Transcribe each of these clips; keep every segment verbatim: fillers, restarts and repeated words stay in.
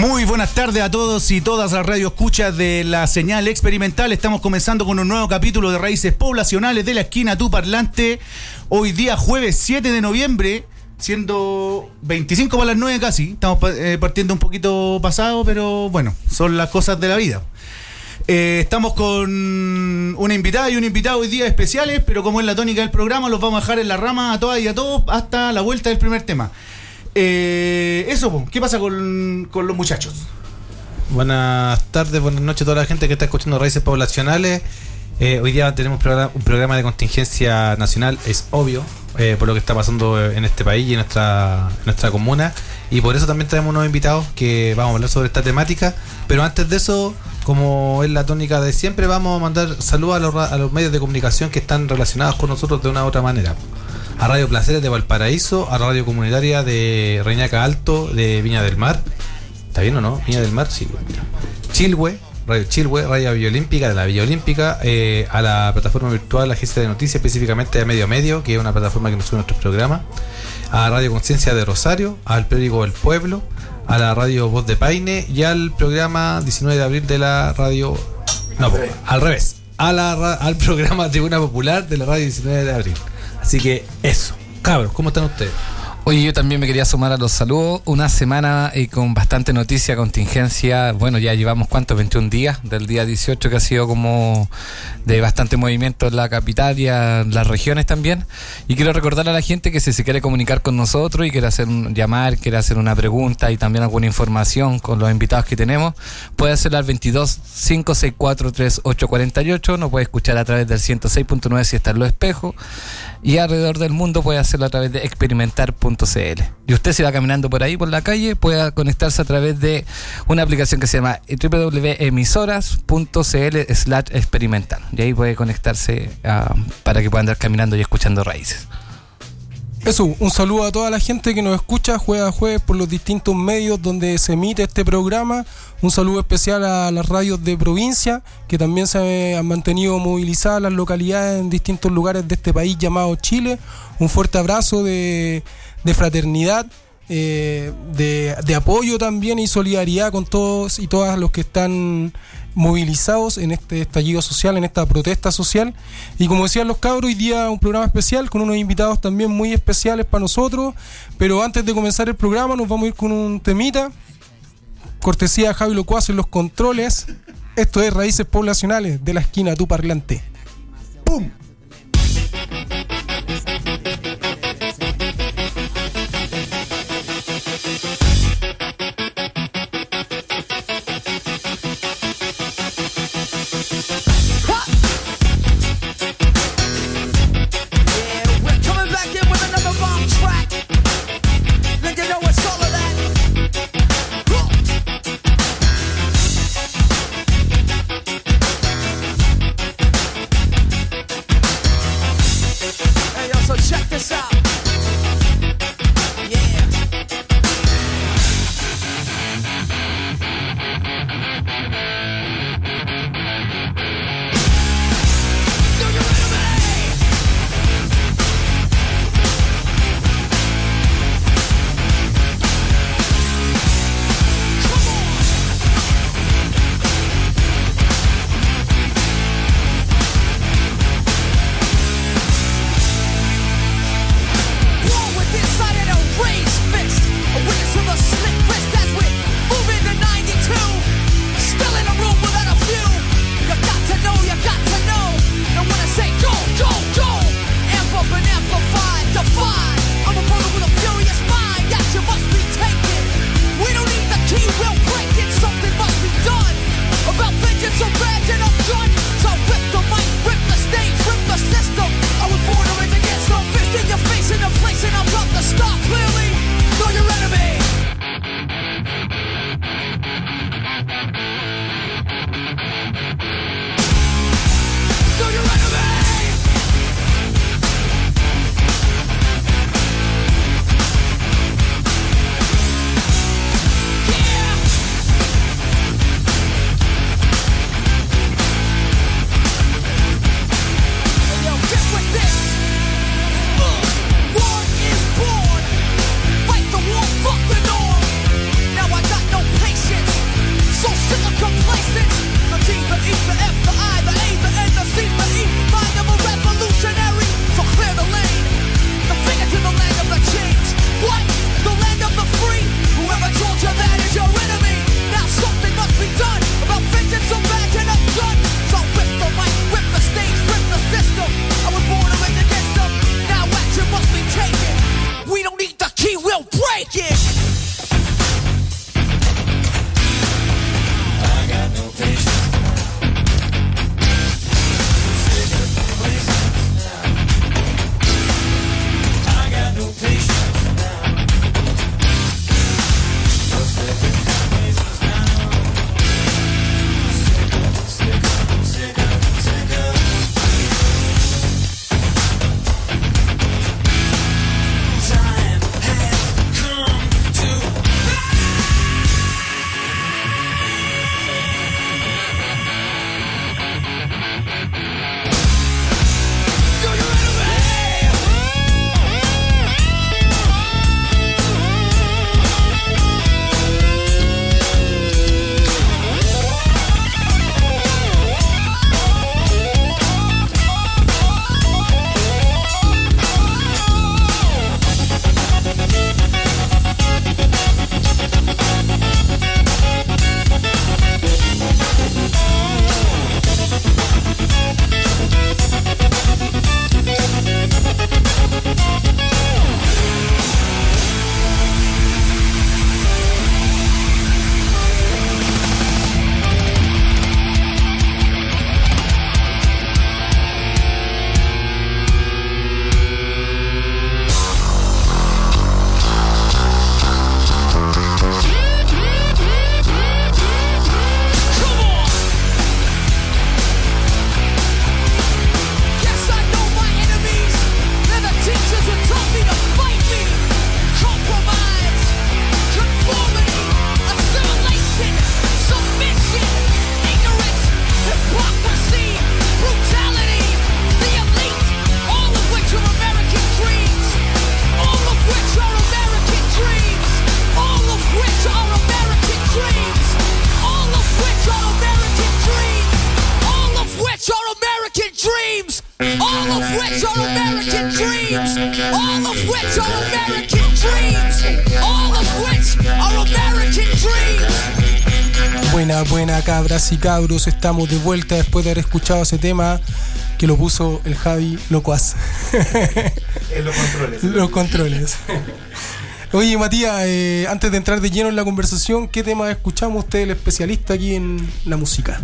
Muy buenas tardes a todos y todas las radioescuchas de la señal experimental. Estamos comenzando con un nuevo capítulo de Raíces Poblacionales de la Esquina Tu Parlante. Hoy día jueves siete de noviembre, siendo veinticinco para las nueve casi. Estamos eh, partiendo un poquito pasado, pero bueno, son las cosas de la vida. Eh, estamos con una invitada y un invitado hoy día especiales, pero como es la tónica del programa, los vamos a dejar en la rama a todas y a todos hasta la vuelta del primer tema. Eh, eso, ¿qué pasa con, con los muchachos? Buenas tardes, buenas noches a toda la gente que está escuchando Raíces Poblacionales. Eh, hoy día tenemos programa, un programa de contingencia nacional, es obvio, eh, por lo que está pasando en este país y en nuestra, en nuestra comuna. Y por eso también tenemos unos invitados que vamos a hablar sobre esta temática. Pero antes de eso, como es la tónica de siempre, vamos a mandar saludos a los, a los medios de comunicación que están relacionados con nosotros de una u otra manera. A Radio Placeres de Valparaíso, a Radio Comunitaria de Reñaca Alto, de Viña del Mar. ¿Está bien o no? Viña del Mar, sí. Chilhue, Radio Chilhue, Radio Villa Olímpica, de la Villa Olímpica, eh, a la plataforma virtual, la Agencia de Noticias, específicamente de Medio Medio, que es una plataforma que nos sube nuestros programas, a Radio Conciencia de Rosario, al periódico El Pueblo, a la Radio Voz de Paine y al programa diecinueve de abril de la radio... No, al revés, al, revés, a la, al programa Tribuna Popular de la radio diecinueve de abril. Así que eso. Cabros, ¿cómo están ustedes? Oye, yo también me quería sumar a los saludos. Una semana eh, con bastante noticia, contingencia. Bueno, ya llevamos, ¿cuántos? veintiún días, del día dieciocho, que ha sido como de bastante movimiento en la capital y en las regiones también. Y quiero recordar a la gente que si se quiere comunicar con nosotros y quiere hacer un llamar, quiere hacer una pregunta y también alguna información con los invitados que tenemos, puede hacerlo al veintidós, cinco seis cuatro, treinta y ocho cuarenta y ocho. Nos puede escuchar a través del ciento seis punto nueve si está en Los Espejos. Y alrededor del mundo puede hacerlo a través de experimentar punto c l. Y usted, si va caminando por ahí, por la calle, puede conectarse a través de una aplicación que se llama doble u doble u doble u punto emisoras punto c l slash experimental. Y ahí puede conectarse uh, para que pueda andar caminando y escuchando Raíces. Eso, un saludo a toda la gente que nos escucha jueves a jueves por los distintos medios donde se emite este programa. Un saludo especial a las radios de provincia que también se han mantenido movilizadas las localidades en distintos lugares de este país llamado Chile. Un fuerte abrazo de, de fraternidad, eh, de, de apoyo también y solidaridad con todos y todas los que están movilizados en este estallido social, en esta protesta social. Y como decían los cabros, hoy día un programa especial con unos invitados también muy especiales para nosotros. Pero antes de comenzar el programa nos vamos a ir con un temita, cortesía de Javi Locuazo en los controles. Esto es Raíces Poblacionales de la Esquina Tu Parlante. ¡Pum! all of which are American dreams, all of which are American dreams, all of which are American dreams. Buena, buena, cabras y cabros, estamos de vuelta después de haber escuchado ese tema que lo puso el Javi Locuaz. En los controles. Los controles. Oye, Matías, eh, antes de entrar de lleno en la conversación, ¿qué tema escuchamos? Usted, el especialista aquí en la música.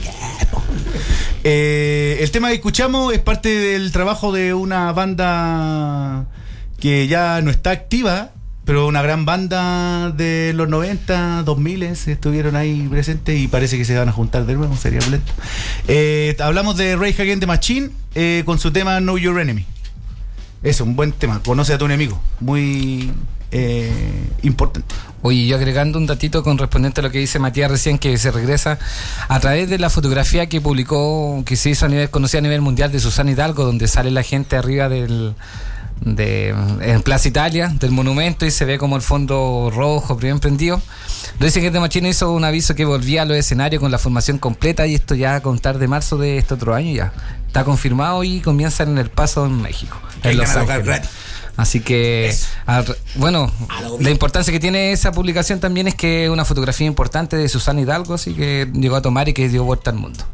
Eh, el tema que escuchamos es parte del trabajo de una banda que ya no está activa, pero una gran banda de los noventa, dos mil estuvieron ahí presentes y parece que se van a juntar de nuevo, sería violento. Eh, hablamos de Rage Against the Machine eh, con su tema Know Your Enemy. Es un buen tema, conoce a tu enemigo, muy eh, importante. Oye, yo agregando un datito correspondiente a lo que dice Matías recién, que se regresa a través de la fotografía que publicó, que se hizo a nivel, conocida a nivel mundial, de Susana Hidalgo, donde sale la gente arriba del de en Plaza Italia, del monumento, y se ve como el fondo rojo, bien prendido. Lo dicen que The Machine hizo un aviso que volvía a los escenarios con la formación completa, y esto ya a contar de marzo de este otro año ya está confirmado y comienzan en El Paso, en México, en Los Ángeles. Así que, a, bueno, la importancia que tiene esa publicación también es que es una fotografía importante de Susana Hidalgo, así que llegó a tomar y que dio vuelta al mundo.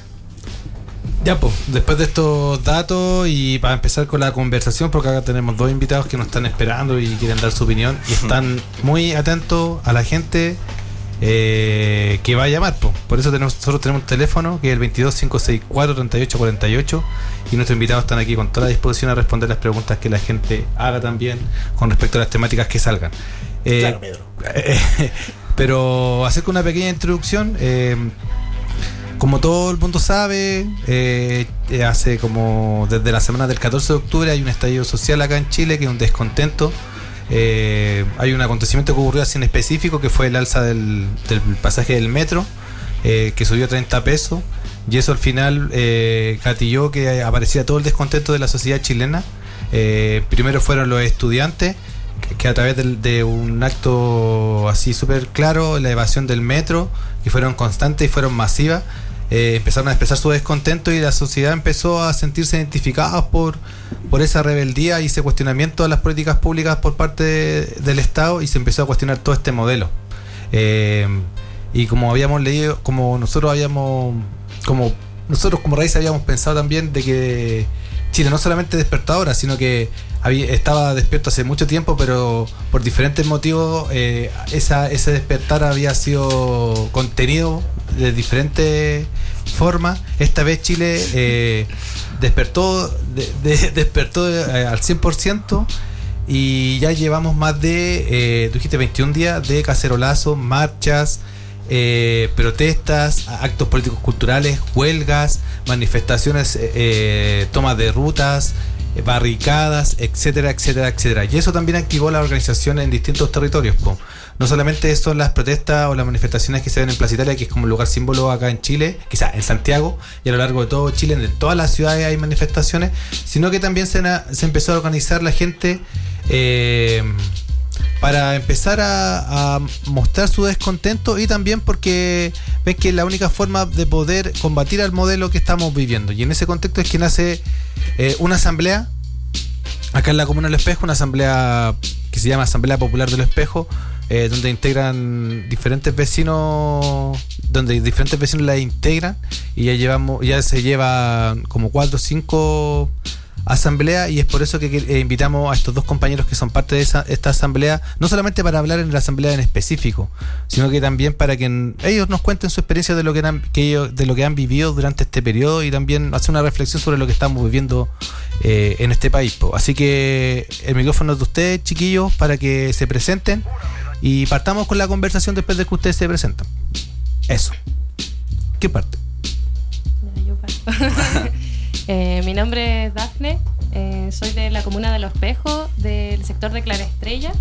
Ya, pues, después de estos datos y para empezar con la conversación, porque acá tenemos dos invitados que nos están esperando y quieren dar su opinión y están muy atentos a la gente eh, que va a llamar, po. Por eso tenemos, nosotros tenemos un teléfono que es el veintidós, cinco sesenta y cuatro, treinta y ocho cuarenta y ocho, y nuestros invitados están aquí con toda la disposición a responder las preguntas que la gente haga también con respecto a las temáticas que salgan. Eh, claro, Pedro. Eh, pero hacer una pequeña introducción. eh, Como todo el mundo sabe, eh, hace como desde la semana del catorce de octubre hay un estallido social acá en Chile, que es un descontento. Eh, hay un acontecimiento que ocurrió así en específico, que fue el alza del, del pasaje del metro, eh, que subió a treinta pesos, y eso al final eh, gatilló que apareciera todo el descontento de la sociedad chilena. Eh, primero fueron los estudiantes, que, que a través de, de un acto así súper claro, la evasión del metro, que fueron constantes y fueron masivas. Eh, empezaron a expresar su descontento y la sociedad empezó a sentirse identificados por, por esa rebeldía y ese cuestionamiento a las políticas públicas por parte de, del Estado, y se empezó a cuestionar todo este modelo. Eh, y como habíamos leído, como nosotros habíamos, como nosotros como Raíces habíamos pensado también de que Chile no solamente despertó ahora, sino que había, estaba despierto hace mucho tiempo, pero por diferentes motivos eh, esa, ese despertar había sido contenido de diferentes formas. Esta vez Chile eh, despertó de, de, despertó eh, al cien por ciento, y ya llevamos más de, eh, tú dijiste veintiún días de cacerolazos, marchas, eh, protestas, actos políticos culturales, huelgas, manifestaciones, eh, tomas de rutas, barricadas, etcétera, etcétera, etcétera. Y eso también activó la organización en distintos territorios, po. No solamente son las protestas o las manifestaciones que se ven en Plaza Italia, que es como un lugar símbolo acá en Chile, quizás en Santiago y a lo largo de todo Chile, en todas las ciudades hay manifestaciones, sino que también se, na, se empezó a organizar la gente eh, para empezar a, a mostrar su descontento, y también porque ven que es la única forma de poder combatir al modelo que estamos viviendo. Y en ese contexto es que nace eh, una asamblea acá en la Comuna del Espejo, una asamblea que se llama Asamblea Popular del Espejo, eh, donde integran diferentes vecinos, donde diferentes vecinos la integran, y ya llevamos, ya se lleva como cuatro o cinco asambleas, y es por eso que, que eh, invitamos a estos dos compañeros que son parte de esa, esta asamblea, no solamente para hablar en la asamblea en específico, sino que también para que en, ellos nos cuenten su experiencia de lo que han, que ellos, de lo que han vivido durante este periodo, y también hacer una reflexión sobre lo que estamos viviendo eh, en este país, po. Así que el micrófono es de ustedes, chiquillos, para que se presenten y partamos con la conversación después de que ustedes se presentan. Eso. ¿Qué parte? Yo parto. Eh, mi nombre es Dafne, eh, soy de la comuna de Los Espejos, del sector de Clara Estrella,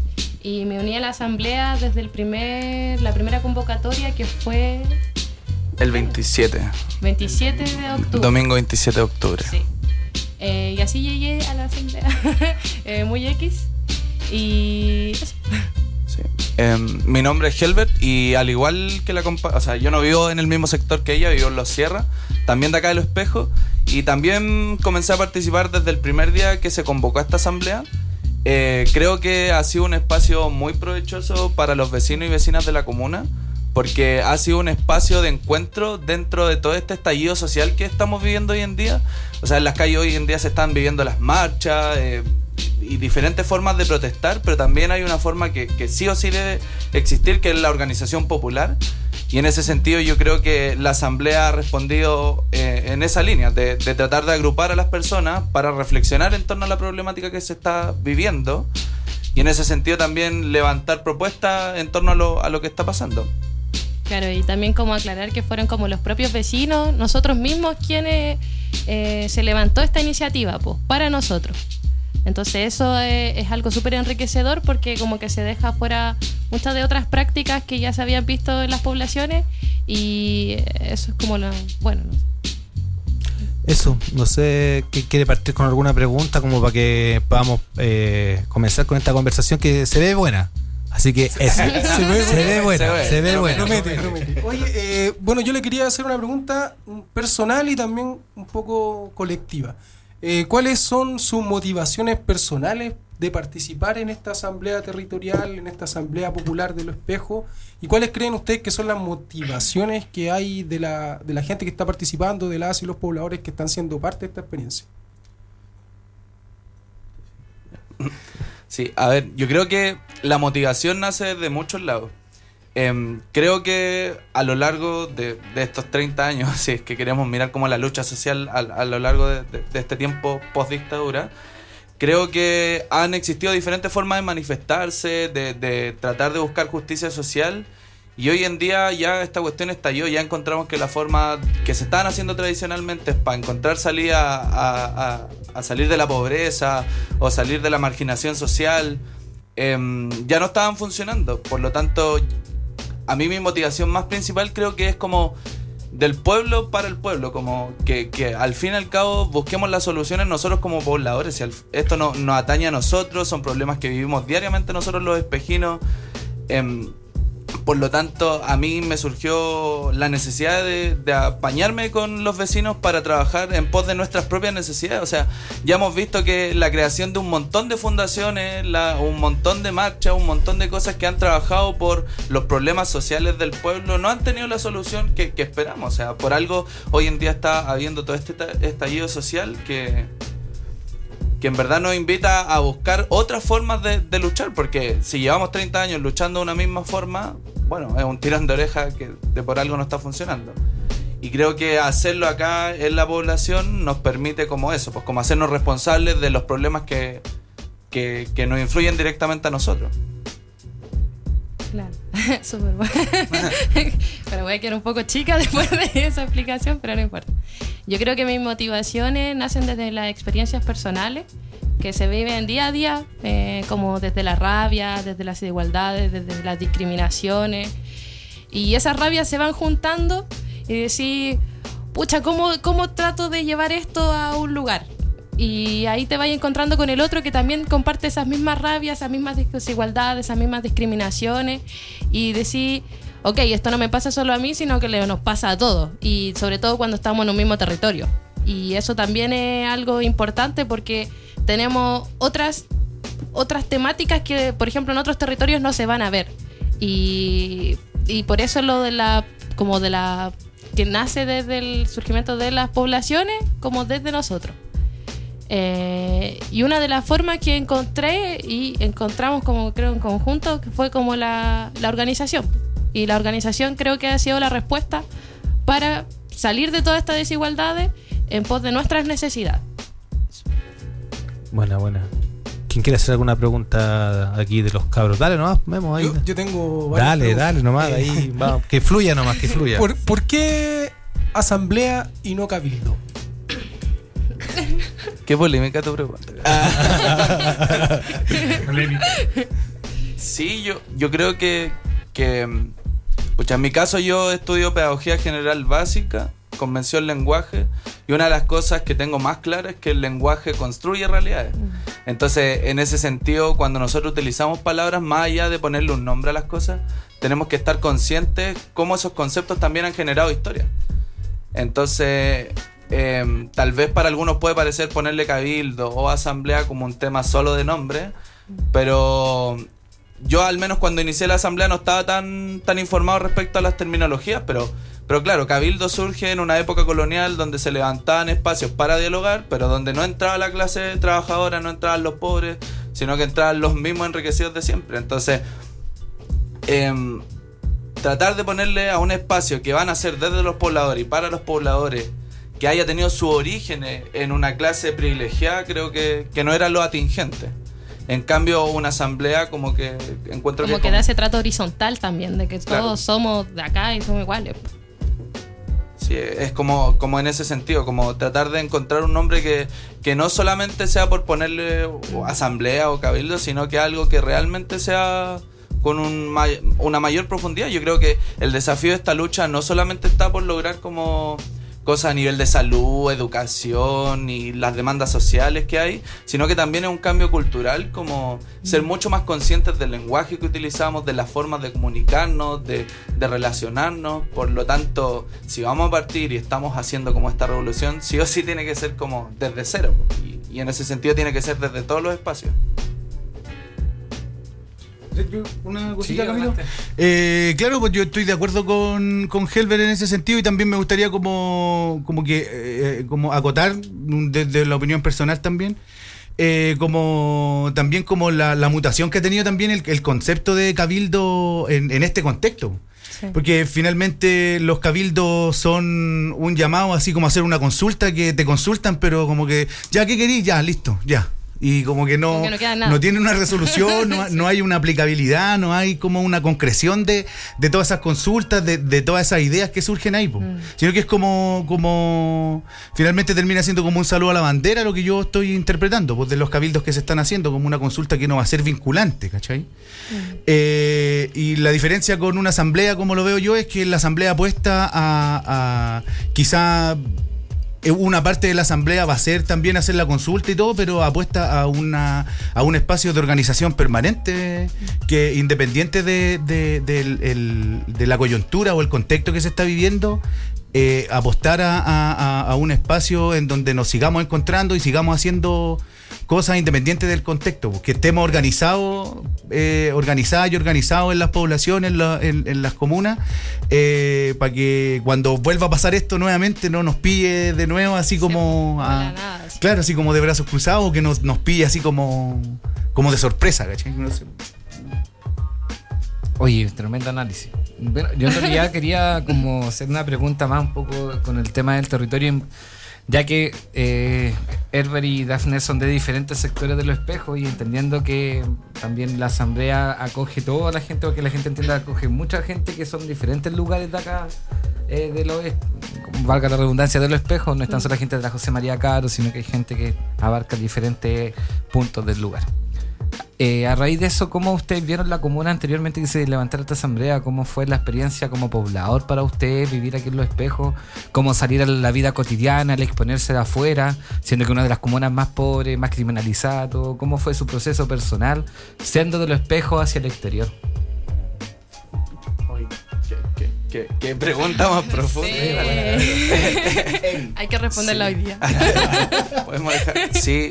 y me uní a la asamblea desde el primer, la primera convocatoria, que fue el veintisiete veintisiete de octubre. Domingo veintisiete de octubre. Sí. Eh, y así llegué a la asamblea, eh, muy X, y eso. Sí. Eh, mi nombre es Helbert, y al igual que la compa, o sea, yo no vivo en el mismo sector que ella, vivo en Los Sierra, también de acá de Los Espejos, y también comencé a participar desde el primer día que se convocó a esta asamblea. Eh, creo que ha sido un espacio muy provechoso para los vecinos y vecinas de la comuna, porque ha sido un espacio de encuentro dentro de todo este estallido social que estamos viviendo hoy en día. O sea, en las calles hoy en día se están viviendo las marchas eh, y diferentes formas de protestar, pero también hay una forma que, que sí o sí debe existir, que es la organización popular. Y en ese sentido yo creo que la asamblea ha respondido eh, en esa línea, de, de tratar de agrupar a las personas para reflexionar en torno a la problemática que se está viviendo, y en ese sentido también levantar propuestas en torno a lo, a lo que está pasando. Claro, y también como aclarar que fueron como los propios vecinos, nosotros mismos quienes eh, se levantó esta iniciativa, pues, para nosotros. Entonces eso es, es algo súper enriquecedor, porque como que se deja fuera muchas de otras prácticas que ya se habían visto en las poblaciones, y eso es como lo bueno, no sé. Eso, no sé, ¿qué quiere partir con alguna pregunta como para que podamos eh, comenzar con esta conversación que se ve buena? Así que eso, se, ve, se ve buena, se ve, se ve buena. Promete, promete. Oye, eh, bueno, yo le quería hacer una pregunta personal y también un poco colectiva. Eh, ¿Cuáles son sus motivaciones personales de participar en esta asamblea territorial, en esta asamblea popular de Los Espejos? ¿Y cuáles creen ustedes que son las motivaciones que hay de la, de la gente que está participando, de las y los pobladores que están siendo parte de esta experiencia? Sí, a ver, yo creo que la motivación nace de muchos lados. Eh, creo que a lo largo de, de estos treinta años, si es que queremos mirar como la lucha social a, a lo largo de, de, de este tiempo post-dictadura, creo que han existido diferentes formas de manifestarse, de, de tratar de buscar justicia social, y hoy en día ya esta cuestión estalló. Ya encontramos que la forma que se estaban haciendo tradicionalmente es para encontrar salida a, a, a salir de la pobreza o salir de la marginación social, eh, ya no estaban funcionando. Por lo tanto, a mí mi motivación más principal creo que es como del pueblo para el pueblo, como que, que al fin y al cabo busquemos las soluciones nosotros como pobladores. Si al, esto no, nos atañe a nosotros, son problemas que vivimos diariamente nosotros los espejinos. Eh, por lo tanto, a mí me surgió la necesidad de, de apañarme con los vecinos para trabajar en pos de nuestras propias necesidades. O sea, ya hemos visto que la creación de un montón de fundaciones, la, un montón de marchas, un montón de cosas que han trabajado por los problemas sociales del pueblo no han tenido la solución que, que esperamos. O sea, por algo hoy en día está habiendo todo este estallido social que... que en verdad nos invita a buscar otras formas de, de luchar, porque si llevamos treinta años luchando de una misma forma, bueno, es un tirón de oreja que de por algo no está funcionando. Y creo que hacerlo acá en la población nos permite como eso, pues como hacernos responsables de los problemas que, que, que nos influyen directamente a nosotros. Claro, súper bueno. Pero voy a quedar un poco chica después de esa explicación, pero no importa. Yo creo que mis motivaciones nacen desde las experiencias personales que se viven día a día, eh, como desde la rabia, desde las desigualdades, desde las discriminaciones. Y esas rabias se van juntando y decir, pucha, ¿cómo, cómo trato de llevar esto a un lugar? Y ahí te vas encontrando con el otro que también comparte esas mismas rabias, esas mismas desigualdades, esas mismas discriminaciones, y decir, ok, esto no me pasa solo a mí, sino que nos pasa a todos, y sobre todo cuando estamos en un mismo territorio. Y eso también es algo importante porque tenemos otras, otras temáticas que, por ejemplo, en otros territorios no se van a ver. Y, y por eso lo de la, como de la, que nace desde el surgimiento de las poblaciones, como desde nosotros. Eh, y una de las formas que encontré y encontramos como creo en conjunto que fue como la, la organización, y la organización creo que ha sido la respuesta para salir de todas estas desigualdades en pos de nuestras necesidades. Buena, buena. ¿Quién quiere hacer alguna pregunta aquí de los cabros? Dale nomás, Memo, ahí. Yo, yo tengo varias Dale, preguntas. dale nomás, Eh, ahí va, que fluya nomás, que fluya. ¿Por, ¿Por qué asamblea y no cabildo? Qué polémica tu pregunta. Sí, yo, yo creo que, que pucha, en mi caso yo estudio pedagogía general básica, convención lenguaje, y una de las cosas que tengo más claras es que el lenguaje construye realidades. Entonces, en ese sentido, cuando nosotros utilizamos palabras, más allá de ponerle un nombre a las cosas, tenemos que estar conscientes cómo esos conceptos también han generado historia. Entonces, eh, tal vez para algunos puede parecer ponerle cabildo o asamblea como un tema solo de nombre, pero yo al menos cuando inicié la asamblea no estaba tan, tan informado respecto a las terminologías, pero, pero claro, cabildo surge en una época colonial donde se levantaban espacios para dialogar, pero donde no entraba la clase trabajadora, no entraban los pobres, sino que entraban los mismos enriquecidos de siempre. Entonces, eh, tratar de ponerle a un espacio que van a ser desde los pobladores y para los pobladores, que haya tenido su origen en una clase privilegiada, creo que, que no era lo atingente. En cambio, una asamblea como que encuentro como que... que como- da ese trato horizontal también, de que Claro. todos somos de acá y somos iguales. Sí, es como, como en ese sentido, como tratar de encontrar un nombre que, que no solamente sea por ponerle asamblea o cabildo, sino que algo que realmente sea con un may- una mayor profundidad. Yo creo que el desafío de esta lucha no solamente está por lograr como cosas a nivel de salud, educación y las demandas sociales que hay, sino que también es un cambio cultural, como ser mucho más conscientes del lenguaje que utilizamos, de las formas de comunicarnos, de, de relacionarnos. Por lo tanto, si vamos a partir y estamos haciendo como esta revolución, sí o sí tiene que ser como desde cero, y, y en ese sentido tiene que ser desde todos los espacios. Una cosita, Sí, Camilo. adelante. Eh, claro, pues yo estoy de acuerdo con, con Helber en ese sentido, y también me gustaría como, como que eh, como acotar desde la opinión personal también, eh, como también como la, la mutación que ha tenido también el, el concepto de cabildo en, en este contexto. Sí. Porque finalmente los cabildos son un llamado así como a hacer una consulta, que te consultan, pero como que ya, ¿qué querís? Ya, listo, ya. Y como que no, Como que no queda nada. no tiene una resolución, no, no hay una aplicabilidad, no hay como una concreción de, de todas esas consultas, de, de todas esas ideas que surgen ahí, po. Mm. Sino que es como, como finalmente termina siendo como un saludo a la bandera lo que yo estoy interpretando, pues, de los cabildos que se están haciendo, como una consulta que no va a ser vinculante, ¿cachai? Mm. Eh, y la diferencia con una asamblea, como lo veo yo, es que la asamblea apuesta a, a quizá eh, una parte de la asamblea va a ser también hacer la consulta y todo, pero apuesta a una a un espacio de organización permanente, que independiente de, de, del- el- de la coyuntura o el contexto que se está viviendo, eh, apostar a, a- a un espacio en donde nos sigamos encontrando y sigamos haciendo cosas independientes del contexto, pues, que estemos organizados, eh, organizadas y organizados en las poblaciones, en, la- en- en las comunas, eh, para que cuando vuelva a pasar esto nuevamente no nos pille de nuevo así como de a- la nada, sí. claro, así como de brazos cruzados, o que nos, nos pille así como como de sorpresa, ¿cachai? No sé. Oye, tremendo análisis. Bueno, yo en realidad quería como hacer una pregunta más un poco con el tema del territorio, ya que eh, Herbert y Dafne son de diferentes sectores de los espejos, y entendiendo que también la asamblea acoge toda la gente, o que la gente entienda, acoge mucha gente que son diferentes lugares de acá, eh, de los, valga la redundancia, de los espejos. No es tan solo la gente de la José María Caro, sino que hay gente que abarca diferentes puntos del lugar. Eh, a raíz de eso, ¿cómo ustedes vieron la comuna anteriormente que se levantara esta asamblea? ¿Cómo fue la experiencia como poblador para ustedes, vivir aquí en Los Espejos? ¿Cómo salir a la vida cotidiana, al exponerse de afuera, siendo que una de las comunas más pobres, más criminalizada, todo? ¿Cómo fue su proceso personal, siendo de Los Espejos hacia el exterior? Uy, qué, qué- qué- qué pregunta más profunda. Sí. Hay que responderla hoy día. Podemos dejar. Sí.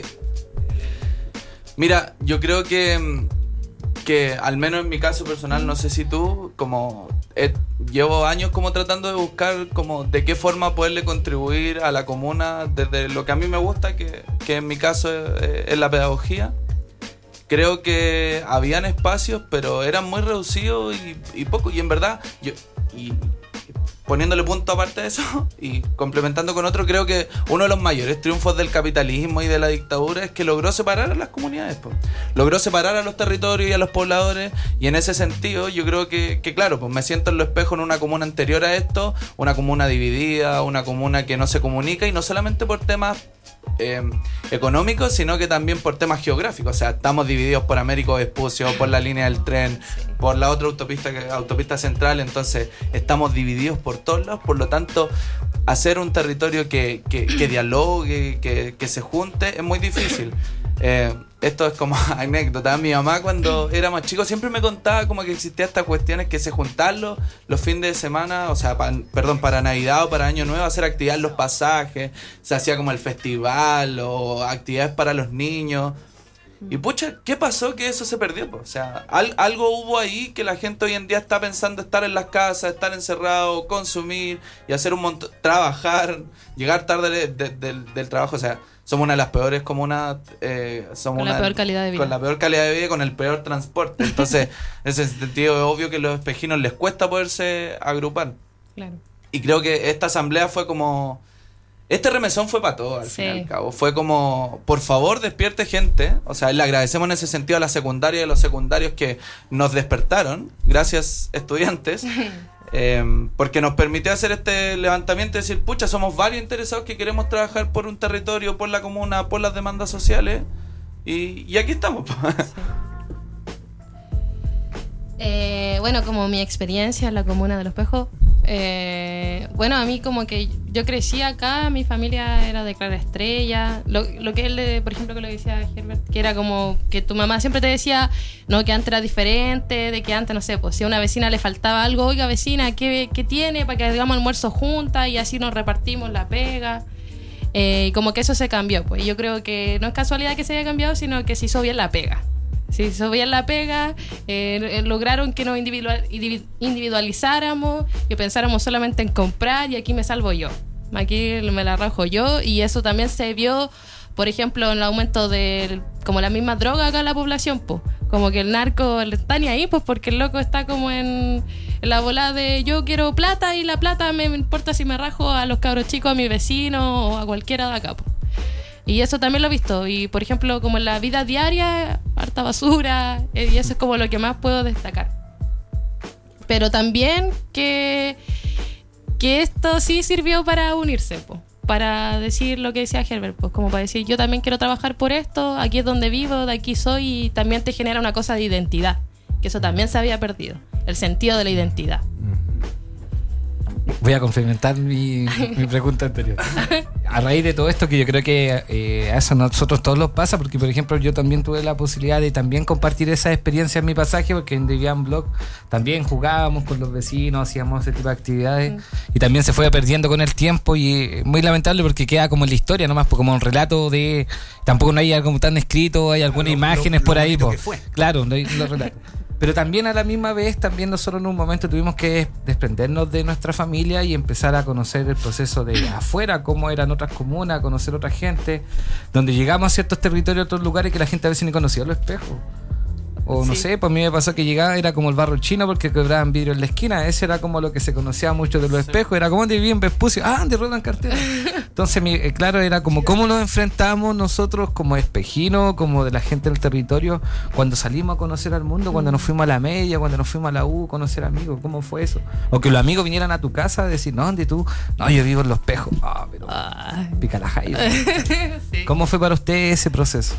Mira, yo creo que, que al menos en mi caso personal, no sé si tú, como eh, llevo años como tratando de buscar como de qué forma poderle contribuir a la comuna desde lo que a mí me gusta, que, que en mi caso es, es la pedagogía. Creo que habían espacios, pero eran muy reducidos y, y poco. Y en verdad, yo y poniéndole punto aparte de eso y complementando con otro, creo que uno de los mayores triunfos del capitalismo y de la dictadura es que logró separar a las comunidades, po. Logró separar a los territorios y a los pobladores, y en ese sentido yo creo que, que claro, pues me siento en Los Espejos en una comuna anterior a esto, una comuna dividida, una comuna que no se comunica, y no solamente por temas Eh, económicos, sino que también por temas geográficos. O sea, estamos divididos por Américo Vespucio, por la línea del tren, por la otra autopista, que- autopista central. Entonces estamos divididos por todos lados. Por lo tanto, hacer un territorio que, que, que dialogue, que, que se junte, es muy difícil. Eh, esto es como anécdota. Mi mamá cuando era más chico siempre me contaba como que existía estas cuestiones que se juntaban los, los fines de semana, o sea, pa, perdón, para Navidad o para Año Nuevo, hacer actividades en los pasajes, se hacía como el festival o actividades para los niños. Y pucha, ¿qué pasó que eso se perdió? O sea, al, algo hubo ahí que la gente hoy en día está pensando estar en las casas, estar encerrado, consumir y hacer un montón, trabajar, llegar tarde de, de, de, del trabajo. O sea, somos una de las peores comunas, eh, somos con la una, peor calidad de vida. Con la peor calidad de vida y con el peor transporte. Entonces, en ese sentido es obvio que a los espejinos les cuesta poderse agrupar. Claro. Y creo que esta asamblea fue como... Este remesón fue para todos, al Sí. fin y al cabo. Fue como, por favor, despierte gente. O sea, le agradecemos en ese sentido a la secundaria y a los secundarios que nos despertaron. Gracias, estudiantes. eh, porque nos permitió hacer este levantamiento y decir, pucha, somos varios interesados que queremos trabajar por un territorio, por la comuna, por las demandas sociales. Y, y aquí estamos. Eh, bueno, como mi experiencia en la comuna de Los Pejos, eh, bueno, a mí como que yo crecí acá, mi familia era de Clara Estrella, lo, lo que él, de, por ejemplo, que lo decía Herbert, que era como que tu mamá siempre te decía, no, que antes era diferente, de que antes, no sé, pues si a una vecina le faltaba algo, oiga vecina, ¿qué, qué tiene? Para que hagamos almuerzo juntas y así nos repartimos la pega. Eh, y como que eso se cambió, pues y yo creo que no es casualidad que se haya cambiado, sino que se hizo bien la pega. Si se veía la pega, eh, lograron que nos individual, individualizáramos, que pensáramos solamente en comprar y aquí me salvo yo, aquí me la rajo yo, y eso también se vio, por ejemplo, en el aumento de como la misma droga acá en la población, pues, como que el narco está ni ahí, pues porque el loco está como en, en la bola de yo quiero plata y la plata me importa si me rajo a los cabros chicos, a mi vecino o a cualquiera de acá, pues. Y eso también lo he visto. Y por ejemplo, como en la vida diaria, harta basura, eh, y eso es como lo que más puedo destacar. Pero también que, que esto sí sirvió para unirse, po, para decir lo que decía Herbert, pues como para decir yo también quiero trabajar por esto, aquí es donde vivo, de aquí soy, y también te genera una cosa de identidad, que eso también se había perdido, el sentido de la identidad. Voy a complementar mi, mi pregunta anterior. A raíz de todo esto, que yo creo que eh, a eso a nosotros todos nos pasa, porque por ejemplo yo también tuve la posibilidad de también compartir esa experiencia en mi pasaje, porque en Deviant Blog también jugábamos con los vecinos, hacíamos ese tipo de actividades, mm. y también se fue perdiendo con el tiempo, y muy lamentable porque queda como en la historia nomás, como un relato de... Tampoco no hay algo tan escrito, hay algunas lo, imágenes lo, por lo ahí. Po. Fue. Claro, no hay los relatos. Pero también a la misma vez, también nosotros en un momento tuvimos que desprendernos de nuestra familia y empezar a conocer el proceso de afuera, cómo eran otras comunas, conocer otra gente, donde llegamos a ciertos territorios, a otros lugares que la gente a veces ni conocía los espejos. O no sí. sé, pues a mí me pasó que llegaba, era como el barro chino porque quebraban vidrio en la esquina. Ese era como lo que se conocía mucho de los sí. espejos. Era como donde vivían Vespucio. Ah, donde rodan carteras. Entonces, mi, eh, claro, era como cómo nos enfrentamos nosotros como espejinos, como de la gente del territorio, cuando salimos a conocer al mundo, cuando nos fuimos a la media, cuando nos fuimos a la U, conocer amigos. ¿Cómo fue eso? O que los amigos vinieran a tu casa a decir, no, ¿dónde tú? No, yo vivo en los espejos. Ah, pero ah. pica la jaiba. sí. ¿Cómo fue para usted ese proceso?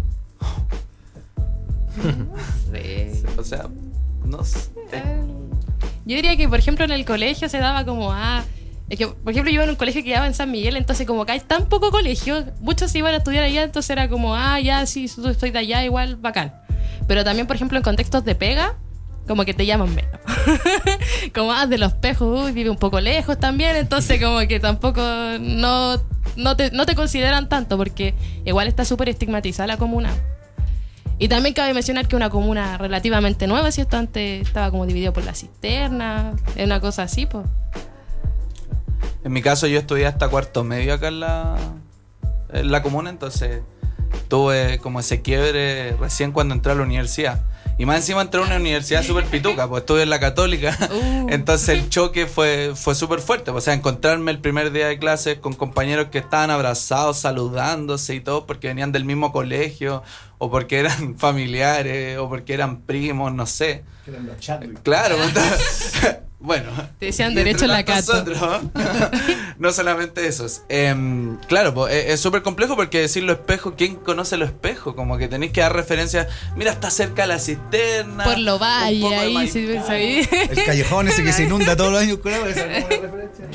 Sí. O sea, no sé. Yo diría que, por ejemplo, en el colegio se daba como, ah, es que, por ejemplo, yo en un colegio que quedaba en San Miguel, entonces como acá hay tan poco colegio, muchos iban a estudiar allá, entonces era como, ah, ya, sí, estoy de allá, igual, bacán. Pero también, por ejemplo, en contextos de pega, como que te llaman menos. Como, ah, de Los Pejos, uy, vive un poco lejos también, entonces como que tampoco no, no, te, no te consideran tanto, porque igual está súper estigmatizada la comuna. Y también cabe mencionar que una comuna relativamente nueva, si esto antes estaba como dividido por la cisterna, es una cosa así, pues. En mi caso yo estudié hasta cuarto medio acá en la, en la comuna, entonces tuve como ese quiebre recién cuando entré a la universidad. Y más encima entré a una universidad súper pituca, pues estuve en la Católica, uh. entonces el choque fue, fue súper fuerte. O sea, encontrarme el primer día de clases con compañeros que estaban abrazados, saludándose y todo, porque venían del mismo colegio, o porque eran familiares, o porque eran primos, no sé. Que eran los Chadwick. Claro, entonces, bueno. Te decían derecho en la Cato. Nosotros, no solamente esos. Eh, claro, pues, es súper complejo porque decir lo espejo, ¿quién conoce lo espejo? Como que tenéis que dar referencia. Mira, está cerca de la cisterna. Por lo valle, ahí, sí, el callejón ese que se inunda todos los años con agua, esa es como una referencia.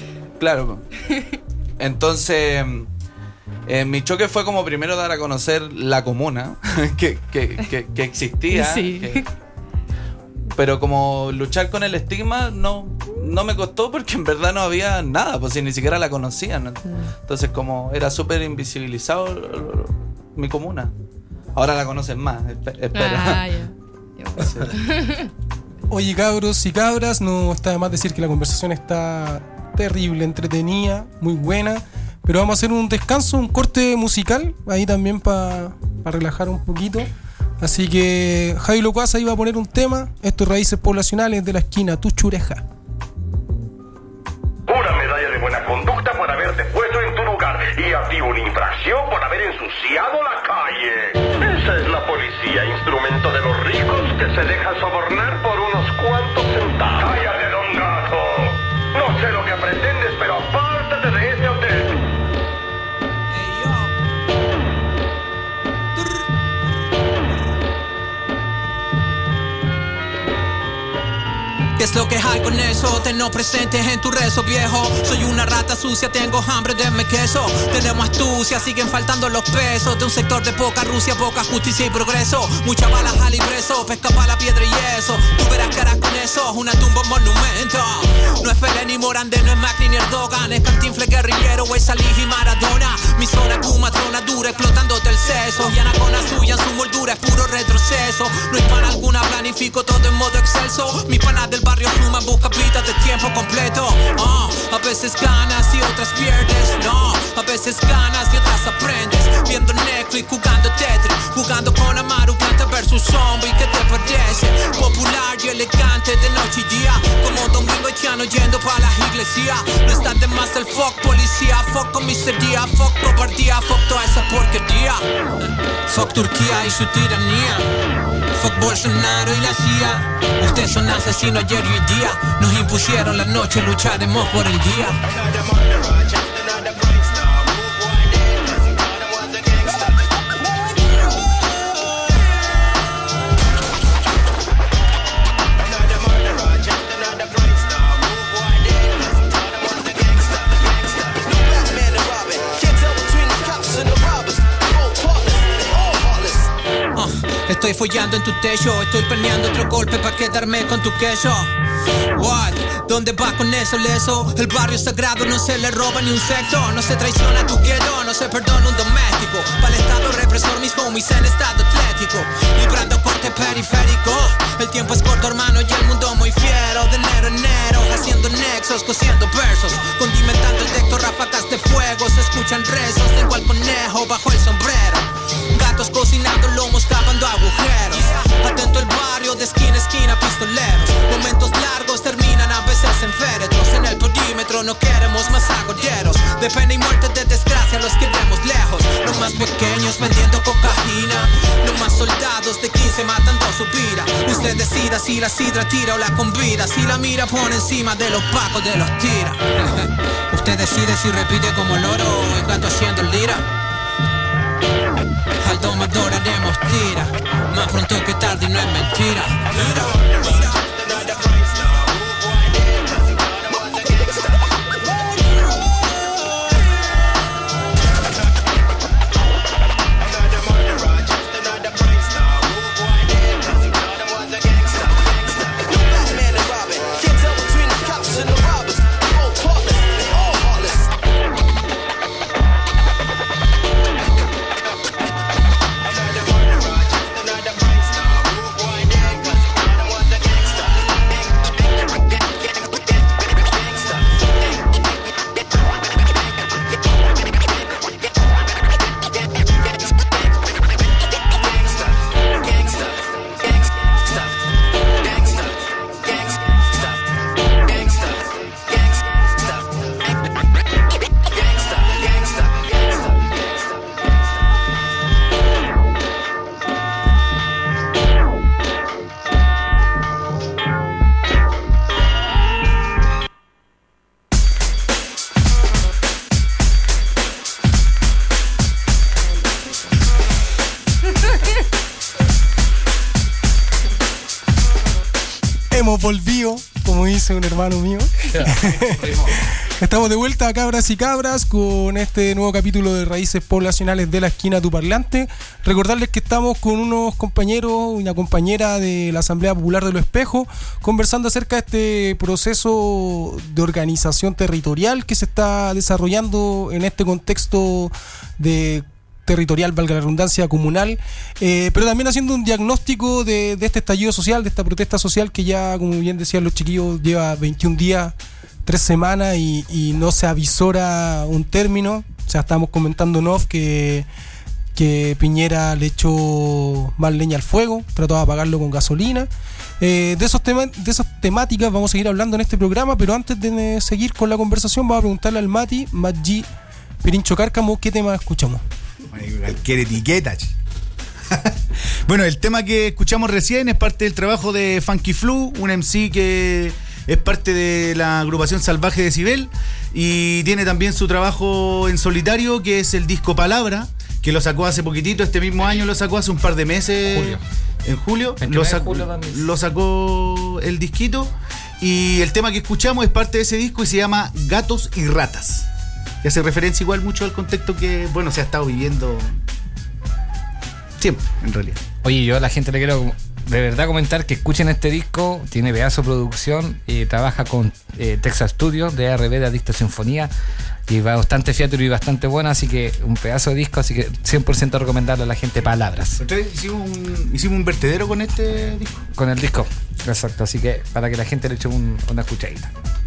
Claro. Entonces, eh, mi choque fue como primero dar a conocer la comuna que, que, que, que existía. Sí. Que, pero como luchar con el estigma no, no me costó porque en verdad no había nada, pues si ni siquiera la conocían. Entonces como era súper invisibilizado mi comuna. Ahora la conocen más, espero. Ah, ya. Sí. Oye, cabros y cabras, no está de más decir que la conversación está terrible, entretenida, muy buena. Pero vamos a hacer un descanso, un corte musical, ahí también para pa relajar un poquito. Así que Javi Locuaza iba a poner un tema. Esto es Raíces Poblacionales de la esquina Tuchureja. Una medalla de buena conducta por haberte puesto en tu lugar y a ti una infracción por haber ensuciado la calle. Esa es la policía, instrumento de los ricos que se deja sobornar por unos cuantos centavos. ¡Cállate, don Gato! No sé lo que pretendes, pero apártate de ese hotel. ¿Qué es lo que hay con eso? Tenlo presente en tu rezo, viejo. Soy una rata sucia, tengo hambre, denme queso. Tenemos astucia, siguen faltando los pesos. De un sector de poca Rusia, poca justicia y progreso. Muchas balas al impreso, pesca para la piedra y eso. Tú verás caras con eso, una tumba, un monumento. No es Pelé ni Morandé, no es Macri ni Erdogan. Es Cantinflas, guerrillero, es Salih y Maradona. Mi zona cumatrona dura, explotándote el seso. Y Anacona suya, en su moldura es puro retroceso. No hay pan alguna, planifico todo en modo excelso. Mis panas del barrio suman, busca vidas de tiempo completo. uh, A veces ganas y otras pierdes. No, a veces ganas y otras aprendes. Viendo Netflix, jugando Tetris, jugando con Amaru, Planta versus Zombie. ¿Qué te parece? Popular y elegante de noche y día, como Domingo Haitiano yendo pa' las iglesias. No está de más el fuck policía, fuck comisaría, fuck cobardía, fuck toda esa porquería. Fuck Turquía y su tiranía, fuck Bolsonaro y la C I A. Ustedes son asesinos ayer y hoy día. Nos impusieron la noche, lucharemos por el día. Estoy follando en tu techo, estoy planeando otro golpe para quedarme con tu queso. What? ¿Dónde vas con eso, leso? El barrio sagrado no se le roba ni un sexto. No se traiciona a tu gueto, no se perdona un doméstico. Para el estado represor, mis homies en estado atlético. Librando corte periférico. El tiempo es corto, hermano, y el mundo muy fiero. De enero a enero, haciendo nexos, cosiendo versos. Condimentando el texto, ráfagas de fuego. Se escuchan rezos, tengo al conejo bajo el sombrero. Gatos cocinando lomos, cavando agujeros. Atento el barrio, de esquina a esquina, pistoleros. Momentos largos terminan a veces en féretros. En el perímetro no queremos más agolleros. De pena y muerte, de desgracia, los queremos lejos. Los más pequeños vendiendo cocaína. Los más soldados de quince matando su vida. Usted decida si la sidra tira o la convida. Si la mira pone encima de los pacos de los tira. Usted decide si repite como loro o el gato haciendo lira. Al domador haremos tira, más pronto que tarde y no es mentira. Mira, mira. Hemos volvido como dice un hermano mío. Estamos de vuelta, cabras y cabras, con este nuevo capítulo de Raíces Poblacionales de la Esquina Tu Parlante. Recordarles que estamos con unos compañeros, una compañera de la Asamblea Popular de Los Espejos, conversando acerca de este proceso de organización territorial que se está desarrollando en este contexto de territorial, valga la redundancia, comunal, eh, pero también haciendo un diagnóstico de, de este estallido social, de esta protesta social que ya, como bien decían los chiquillos, lleva veintiún días, tres semanas y, y no se avisora un término. O sea, estábamos comentando en off que, que Piñera le echó más leña al fuego, trató de apagarlo con gasolina. Eh, de, esos tema, de esas temáticas vamos a seguir hablando en este programa, pero antes de seguir con la conversación vamos a preguntarle al Mati, Maggi Pirincho Cárcamo, ¿qué tema escuchamos? Cualquier etiqueta. Bueno, el tema que escuchamos recién es parte del trabajo de Funky Flu, un M C que es parte de la agrupación Salvaje Decibel y tiene también su trabajo en solitario, que es el disco Palabra, que lo sacó hace poquitito, este mismo año lo sacó, hace un par de meses. Julio. En julio. Lo sacó, julio lo sacó el disquito y el tema que escuchamos es parte de ese disco y se llama Gatos y Ratas. Y hace referencia igual mucho al contexto que, bueno, se ha estado viviendo siempre, en realidad. Oye, yo a la gente le quiero de verdad comentar que escuchen este disco, tiene pedazo de producción, eh, trabaja con eh, Texas Studios de A R B de Adicto Sinfonía y va bastante fiatur y bastante bueno, así que un pedazo de disco, así que cien por ciento recomendarle a la gente Palabras. Entonces hicimos un, hicimos un vertedero con este disco. Con el disco, exacto, así que para que la gente le eche un, una escuchadita.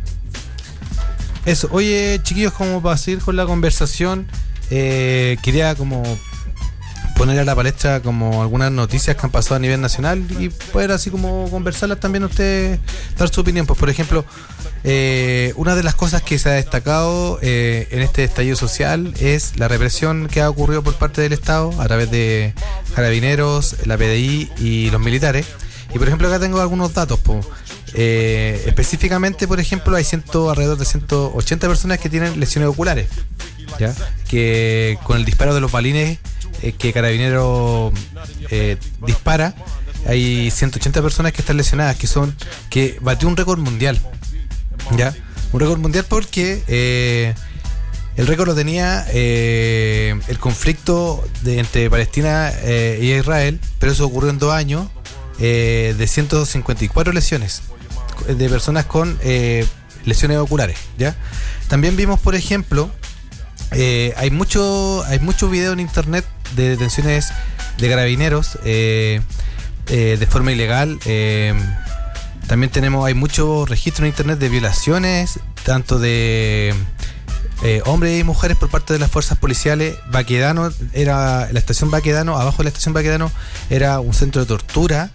Eso, oye chiquillos, como para seguir con la conversación, eh, quería como poner a la palestra como algunas noticias que han pasado a nivel nacional y poder así como conversarlas también ustedes, dar su opinión. Pues por ejemplo, eh, una de las cosas que se ha destacado eh, en este estallido social es la represión que ha ocurrido por parte del Estado a través de Carabineros, la P D I y los militares. Y por ejemplo acá tengo algunos datos, pues. Eh, específicamente, por ejemplo, hay ciento, alrededor de ciento ochenta personas que tienen lesiones oculares, ¿ya? Que con el disparo de los balines eh, que Carabinero eh, dispara, hay ciento ochenta personas que están lesionadas, que son que batió un récord mundial, ¿ya? Un récord mundial porque eh, el récord lo tenía eh, el conflicto de, entre Palestina eh, y Israel, pero eso ocurrió en dos años, eh, de ciento cincuenta y cuatro lesiones de personas con eh, lesiones oculares, ¿ya? También vimos, por ejemplo, eh, hay mucho hay muchos videos en internet de detenciones de carabineros eh, eh, de forma ilegal. Eh, también tenemos hay mucho registro en internet de violaciones, tanto de eh, hombres y mujeres por parte de las fuerzas policiales. Baquedano era la estación Baquedano, abajo de la estación Baquedano era un centro de tortura.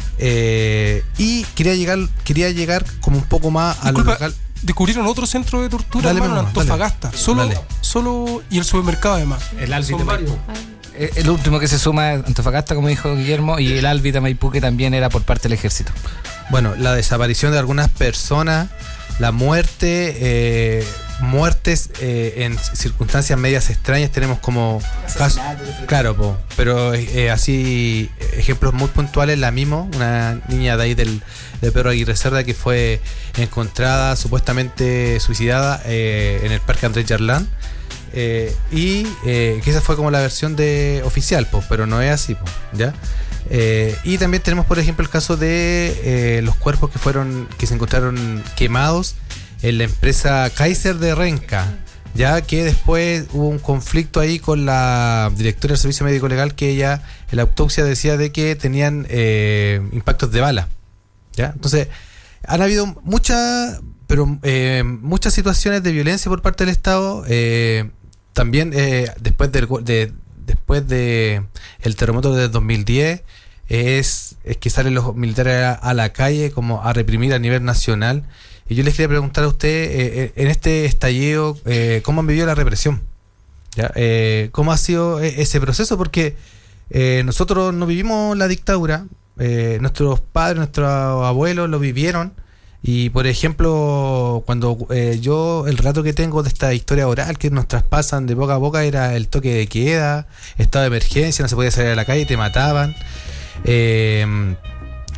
Eh, y quería llegar quería llegar como un poco más a lo local. Descubrieron otro centro de tortura, dale, hermano, en dale, Antofagasta. dale. Solo, Dale. solo y el supermercado además. El Albi Son de varios. Maipú. El último que se suma es Antofagasta, como dijo Guillermo, y el Albi de Maipú, que también era por parte del ejército. Bueno, la desaparición de algunas personas, la muerte, eh, muertes eh, en circunstancias medias extrañas, tenemos como casos, claro, po, pero eh, así ejemplos muy puntuales. La Mimo, una niña de ahí del de Pedro Aguirre Cerda, que fue encontrada supuestamente suicidada eh, en el Parque Andrés Yarlán. Eh, y eh, que esa fue como la versión de oficial, po, pero no es así, po, ¿ya? Eh, y también tenemos, por ejemplo, el caso de eh, los cuerpos que fueron que se encontraron quemados en la empresa Kaiser de Renca, ya que después hubo un conflicto ahí con la directora del Servicio Médico Legal, que ella en la autopsia decía de que tenían eh, impactos de bala, ¿ya? Entonces han habido muchas pero eh, muchas situaciones de violencia por parte del Estado. Eh, también eh, después del de, después de el terremoto de dos mil diez es, es que salen los militares a, a la calle como a reprimir a nivel nacional. Y yo les quería preguntar a usted, eh, en este estallido, eh, ¿cómo han vivido la represión? ¿Ya? Eh, ¿Cómo ha sido ese proceso? Porque eh, nosotros no vivimos la dictadura, eh, nuestros padres, nuestros abuelos lo vivieron. Y por ejemplo, cuando eh, yo, el relato que tengo de esta historia oral que nos traspasan de boca a boca era el toque de queda, estado de emergencia, no se podía salir a la calle, te mataban. Eh,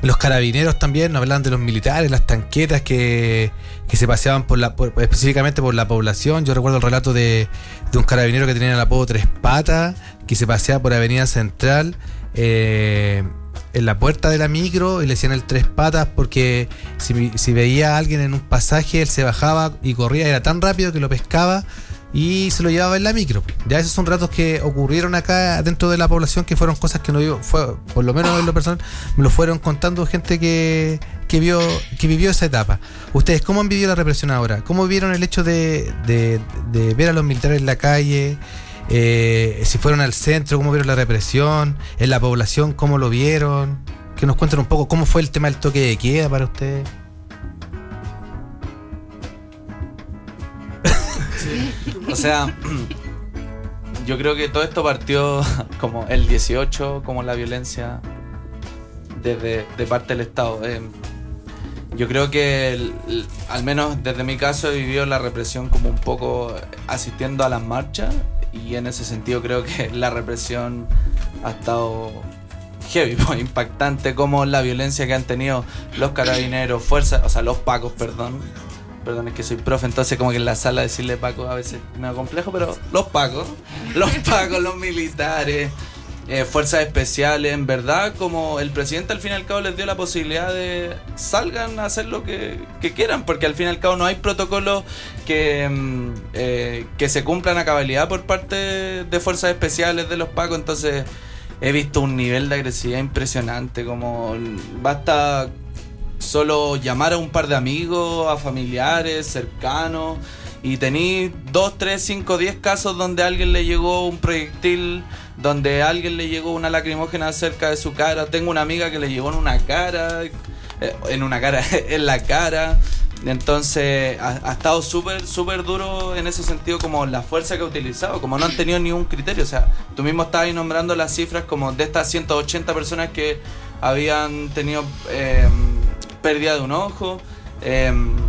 Los carabineros también, nos hablaban de los militares, las tanquetas que, que se paseaban por la por, específicamente por la población. Yo recuerdo el relato de, de un carabinero que tenía el apodo Tres Patas, que se paseaba por Avenida Central eh, en la puerta de la micro y le decían el Tres Patas porque si, si veía a alguien en un pasaje, él se bajaba y corría, era tan rápido que lo pescaba y se lo llevaba en la micro. Ya esos son relatos que ocurrieron acá dentro de la población, que fueron cosas que no yo, fue, por lo menos en lo personal, me lo fueron contando gente que, que vio, que vivió esa etapa. Ustedes, ¿cómo han vivido la represión ahora? ¿Cómo vieron el hecho de, de, de ver a los militares en la calle? Eh, si fueron al centro, ¿cómo vieron la represión? En la población, ¿cómo lo vieron? Que nos cuenten un poco cómo fue el tema del toque de queda para ustedes. O sea, yo creo que todo esto partió como el dieciocho, como la violencia desde de parte del Estado. Eh, yo creo que, el, el, al menos desde mi caso, he vivido la represión como un poco asistiendo a las marchas, y en ese sentido creo que la represión ha estado heavy, pues, impactante, como la violencia que han tenido los carabineros, fuerzas, o sea, los pacos, perdón. Perdón, es que soy profe, entonces como que en la sala decirle Paco a veces me da complejo, pero los Pacos, los Pacos, los militares, eh, fuerzas especiales, en verdad, como el presidente al fin y al cabo les dio la posibilidad de salgan a hacer lo que, que quieran, porque al fin y al cabo no hay protocolos que, eh, que se cumplan a cabalidad por parte de fuerzas especiales de los Pacos, entonces he visto un nivel de agresividad impresionante, como basta solo llamar a un par de amigos, a familiares, cercanos, y tení dos, tres, cinco, diez casos donde a alguien le llegó un proyectil, donde a alguien le llegó una lacrimógena cerca de su cara. Tengo una amiga que le llegó en una cara, eh, en una cara, en la cara. Entonces ha, ha estado súper, súper duro en ese sentido, como la fuerza que ha utilizado, como no han tenido ni un criterio. O sea, tú mismo estabas ahí nombrando las cifras como de estas ciento ochenta personas que habían tenido eh, pérdida de un ojo, eh,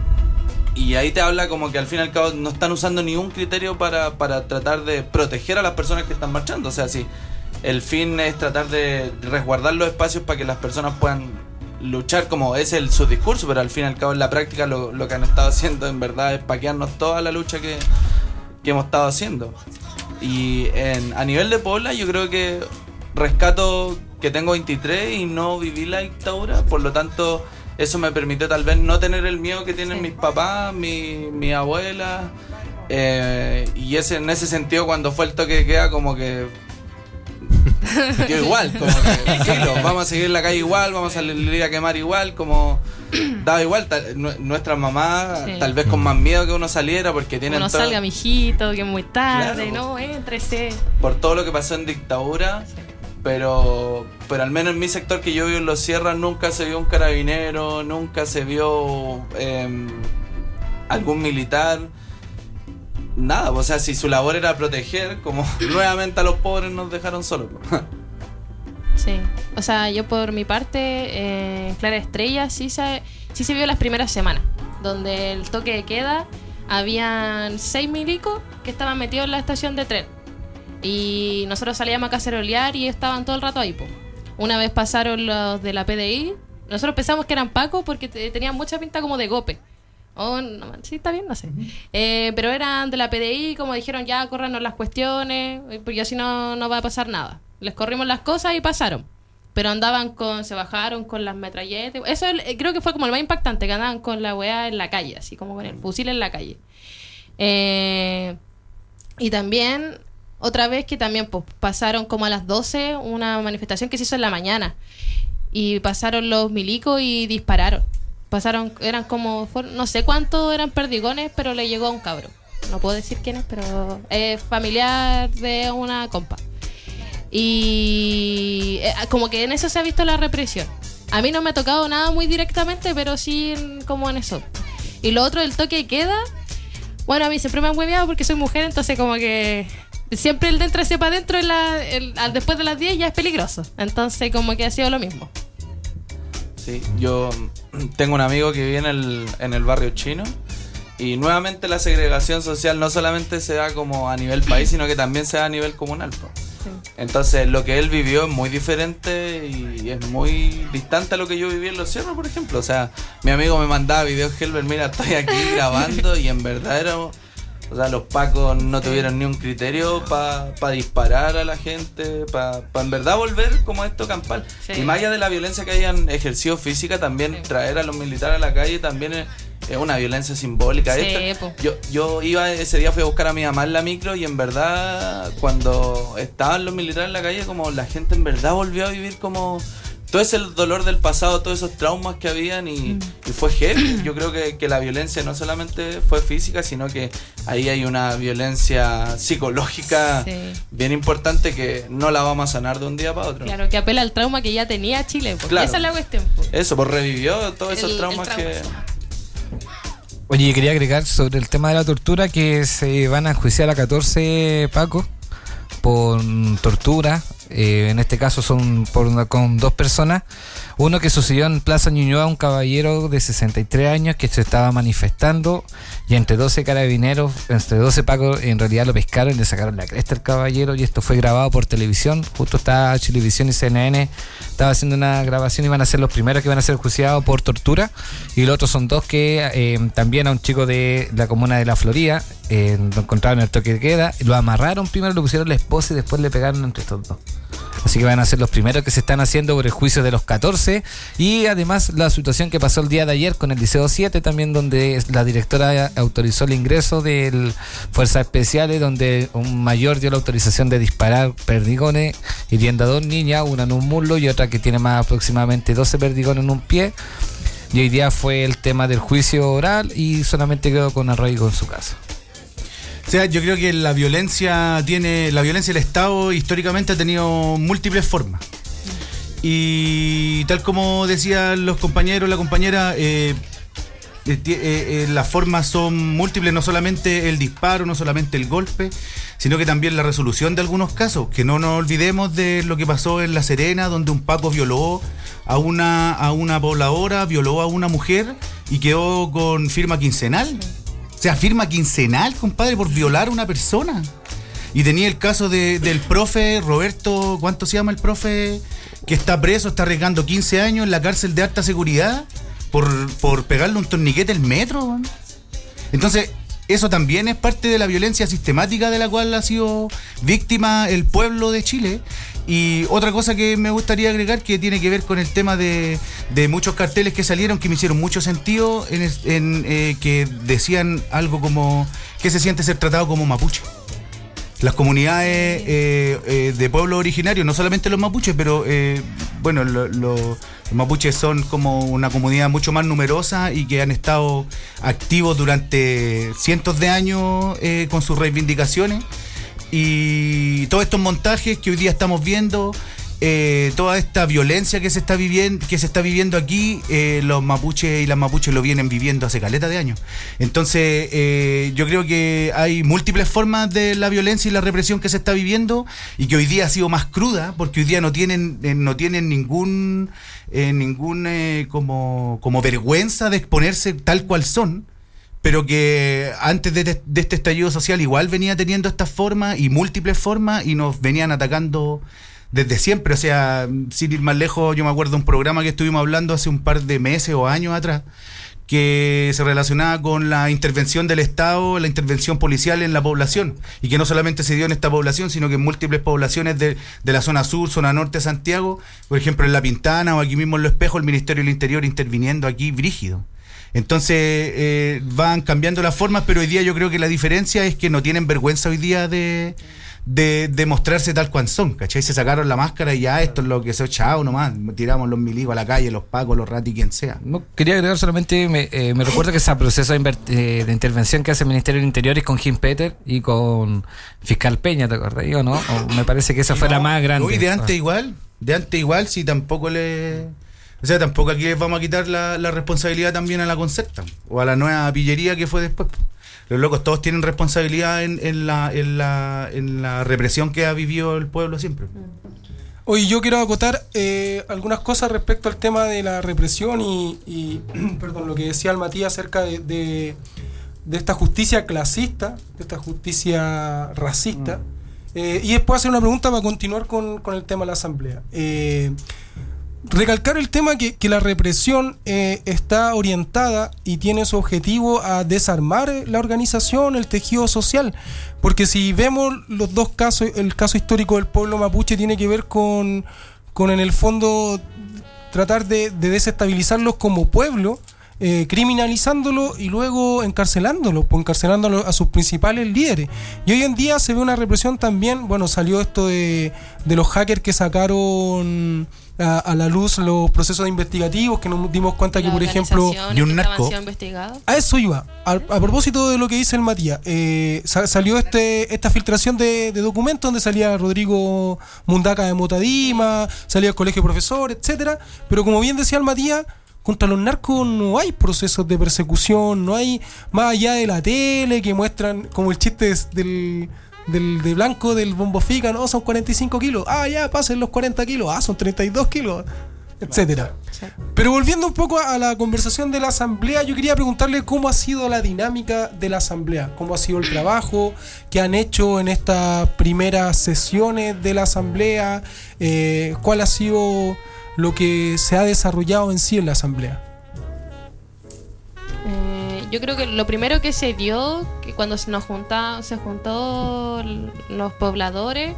y ahí te habla como que al fin y al cabo no están usando ni un criterio para, para tratar de proteger a las personas que están marchando. O sea, si el fin es tratar de resguardar los espacios para que las personas puedan luchar, como es el su discurso, pero al fin y al cabo en la práctica lo, lo que han estado haciendo en verdad es paquearnos toda la lucha que, que hemos estado haciendo. Y en, a nivel de Puebla, yo creo que rescato que tengo veintitrés y no viví la dictadura, por lo tanto eso me permitió tal vez no tener el miedo que tienen mis papás, mi, mi abuela, eh, y ese, en ese sentido cuando fue el toque de queda como que yo igual, como que filo, vamos a seguir en la calle igual, vamos a salir a quemar igual, como daba igual, tal, nuestras mamás sí. Tal vez con más miedo que uno saliera porque tienen uno todo, salga mijito, que es muy tarde, claro, no, éntrese. Por todo lo que pasó en dictadura. Sí. Pero, pero al menos en mi sector que yo vivo en Los Sierras nunca se vio un carabinero, nunca se vio eh, algún militar, nada. O sea, si su labor era proteger, como nuevamente a los pobres nos dejaron solos. Sí, o sea, yo por mi parte, eh, Clara Estrella sí se, sí se vio las primeras semanas, donde el toque de queda, habían seis milicos que estaban metidos en la estación de tren. Y nosotros salíamos a cacerolear y estaban todo el rato ahí, po. Una vez pasaron los de la P D I, nosotros pensamos que eran pacos porque te, tenían mucha pinta como de gope. Oh, no, sí, está bien, no sé. Uh-huh. Eh, pero eran de la P D I, como dijeron, ya, córranos las cuestiones, porque así no, no va a pasar nada. Les corrimos las cosas y pasaron. Pero andaban con, se bajaron con las metralletas. Eso eh, creo que fue como lo más impactante, que andaban con la weá en la calle, así como con el fusil en la calle. Eh, y también... Otra vez que también pues, pasaron como a las doce una manifestación que se hizo en la mañana y pasaron los milicos y dispararon. Pasaron, eran como, no sé cuántos eran perdigones, pero le llegó a un cabro. No puedo decir quién es, pero es familiar de una compa. Y eh, como que en eso se ha visto la represión. A mí no me ha tocado nada muy directamente, pero sí como en eso. Y lo otro del toque de queda, bueno, a mí siempre me han hueveado porque soy mujer, entonces como que... Siempre el de entrarse para adentro en la, el, al después de las diez ya es peligroso. Entonces como que ha sido lo mismo. Sí, yo tengo un amigo que vive en el, en el barrio chino. Y nuevamente la segregación social no solamente se da como a nivel país, sino que también se da a nivel comunal, ¿no? Sí. Entonces lo que él vivió es muy diferente calle y es muy distante a lo que yo viví en Los Cerros, por ejemplo. O sea, mi amigo me mandaba videos, Helber, mira, estoy aquí grabando y en verdad era... O sea, los pacos no tuvieron ni un criterio para pa disparar a la gente, para pa en verdad volver como esto campal. Sí. Y más allá de la violencia que hayan ejercido física, también sí. traer a los militares a la calle también es, es una violencia simbólica. Sí, Esta, yo, yo iba ese día, fui a buscar a mi mamá en la micro y en verdad cuando estaban los militares en la calle, como la gente en verdad volvió a vivir como... todo ese dolor del pasado, todos esos traumas que habían y, mm. y fue heavy. Yo creo que, que la violencia no solamente fue física, sino que ahí hay una violencia psicológica sí. bien importante que no la vamos a sanar de un día para otro. Claro, que apela al trauma que ya tenía Chile, porque claro. esa es la cuestión. Pues. Eso, pues revivió todos esos el, traumas el trauma. que... Oye, quería agregar sobre el tema de la tortura que se van a enjuiciar a catorce pacos por tortura. Eh, en este caso son por una, con dos personas. Uno que sucedió en Plaza Ñuñoa, un caballero de sesenta y tres años que se estaba manifestando y entre doce carabineros, entre doce pacos, en realidad lo pescaron y le sacaron la cresta al caballero, y esto fue grabado por televisión. Justo estaba Chilevisión y C N N estaba haciendo una grabación y van a ser los primeros que van a ser juiciados por tortura. Y los otros son dos que eh, también a un chico de la comuna de La Florida eh, lo encontraron en el toque de queda, lo amarraron primero, lo pusieron la esposa y después le pegaron entre estos dos. Así que van a ser los primeros que se están haciendo por el juicio de los catorce. Y además la situación que pasó el día de ayer con el Liceo siete también, donde la directora autorizó el ingreso de Fuerzas Especiales, donde un mayor dio la autorización de disparar perdigones hiriendo a dos niñas, una en un muslo y otra que tiene más aproximadamente doce perdigones en un pie. Y hoy día fue el tema del juicio oral y solamente quedó con arraigo en su casa. O sea, yo creo que la violencia tiene, la violencia del Estado históricamente ha tenido múltiples formas. Y tal como decían los compañeros, la compañera, eh, eh, eh, las formas son múltiples, no solamente el disparo, no solamente el golpe, sino que también la resolución de algunos casos. Que no nos olvidemos de lo que pasó en La Serena, donde un paco violó a una, a una pobladora, violó a una mujer y quedó con firma quincenal. O sea, firma quincenal, compadre, por violar a una persona. Y tenía el caso de, del profe Roberto, ¿cuánto se llama el profe? Que está preso, está arriesgando quince años en la cárcel de alta seguridad por, por pegarle un torniquete al metro. Entonces, eso también es parte de la violencia sistemática de la cual ha sido víctima el pueblo de Chile. Y otra cosa que me gustaría agregar, que tiene que ver con el tema de, de muchos carteles que salieron, que me hicieron mucho sentido, en, en eh, que decían algo como que se siente ser tratado como mapuche. Las comunidades eh, eh, de pueblos originarios, no solamente los mapuches, pero eh, bueno, lo, lo, los mapuches son como una comunidad mucho más numerosa y que han estado activos durante cientos de años eh, con sus reivindicaciones. Y todos estos montajes que hoy día estamos viendo, eh, toda esta violencia que se está viviendo, que se está viviendo aquí, eh, los mapuches y las mapuches lo vienen viviendo hace caleta de años. Entonces, eh, yo creo que hay múltiples formas de la violencia y la represión que se está viviendo y que hoy día ha sido más cruda, porque hoy día no tienen, eh, no tienen ningún, eh, ningún eh, como, como vergüenza de exponerse tal cual son. Pero que antes de, de este estallido social igual venía teniendo estas formas y múltiples formas y nos venían atacando desde siempre. O sea, sin ir más lejos, yo me acuerdo de un programa que estuvimos hablando hace un par de meses o años atrás, que se relacionaba con la intervención del Estado, la intervención policial en la población, y que no solamente se dio en esta población, sino que en múltiples poblaciones de, de la zona sur, zona norte de Santiago, por ejemplo en La Pintana o aquí mismo en Los Espejos, el Ministerio del Interior interviniendo aquí brígido. Entonces eh, van cambiando las formas, pero hoy día yo creo que la diferencia es que no tienen vergüenza hoy día de, de, de mostrarse tal cual son, ¿cachai? Se sacaron la máscara y ya esto es lo que se chao nomás, tiramos los milicos a la calle, los pacos, los ratis, quien sea. No, quería agregar solamente, me, eh, me recuerdo que ese proceso de, inver- eh, de intervención que hace el Ministerio del Interior es con Jim Peter y con Fiscal Peña, ¿te acordás? ¿O no? O me parece que esa fue no, la más grande. No, y de antes ah. igual, de antes igual, si tampoco le... O sea, tampoco aquí les vamos a quitar la, la responsabilidad también a la Concerta o a la nueva pillería que fue después. Los locos todos tienen responsabilidad en, en, la, en, la, en la represión que ha vivido el pueblo siempre. Hoy yo quiero acotar eh, algunas cosas respecto al tema de la represión y, y perdón, lo que decía el Matías acerca de, de, de esta justicia clasista, de esta justicia racista. Mm. Eh, y después hacer una pregunta para continuar con, con el tema de la asamblea. Eh, recalcar el tema que, que la represión eh, está orientada y tiene su objetivo a desarmar la organización, el tejido social, porque si vemos los dos casos, el caso histórico del pueblo mapuche tiene que ver con, con en el fondo tratar de, de desestabilizarlos como pueblo, eh, criminalizándolo y luego encarcelándolo, pues encarcelándolo a sus principales líderes. Y hoy en día se ve una represión también, bueno, salió esto de, de los hackers que sacaron a, a la luz los procesos investigativos, que nos dimos cuenta que, por ejemplo, y un narco. A eso iba. A, a propósito de lo que dice el Matías, eh, sa- salió este esta filtración de, de documentos donde salía Rodrigo Mundaca de Motadima, salía el colegio de profesores, etcétera. Pero como bien decía el Matías, contra los narcos no hay procesos de persecución, no hay, más allá de la tele que muestran como el chiste es del, del de blanco del bombo fica, no, son cuarenta y cinco kilos, ah, ya, pasen los cuarenta kilos, ah, son treinta y dos kilos, etcétera. Pero volviendo un poco a la conversación de la asamblea, yo quería preguntarle cómo ha sido la dinámica de la asamblea, cómo ha sido el trabajo que han hecho en estas primeras sesiones de la asamblea, eh, cuál ha sido lo que se ha desarrollado en sí en la asamblea. Eh, yo creo que lo primero que se dio, que cuando se nos junta, se juntó l- los pobladores,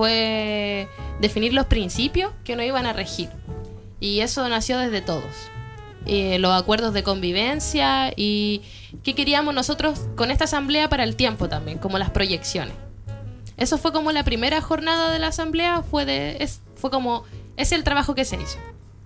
fue definir los principios que nos iban a regir. Y eso nació desde todos. Eh, los acuerdos de convivencia y qué queríamos nosotros con esta asamblea para el tiempo también, como las proyecciones. Eso fue como la primera jornada de la asamblea, fue de es, fue como es el trabajo que se hizo.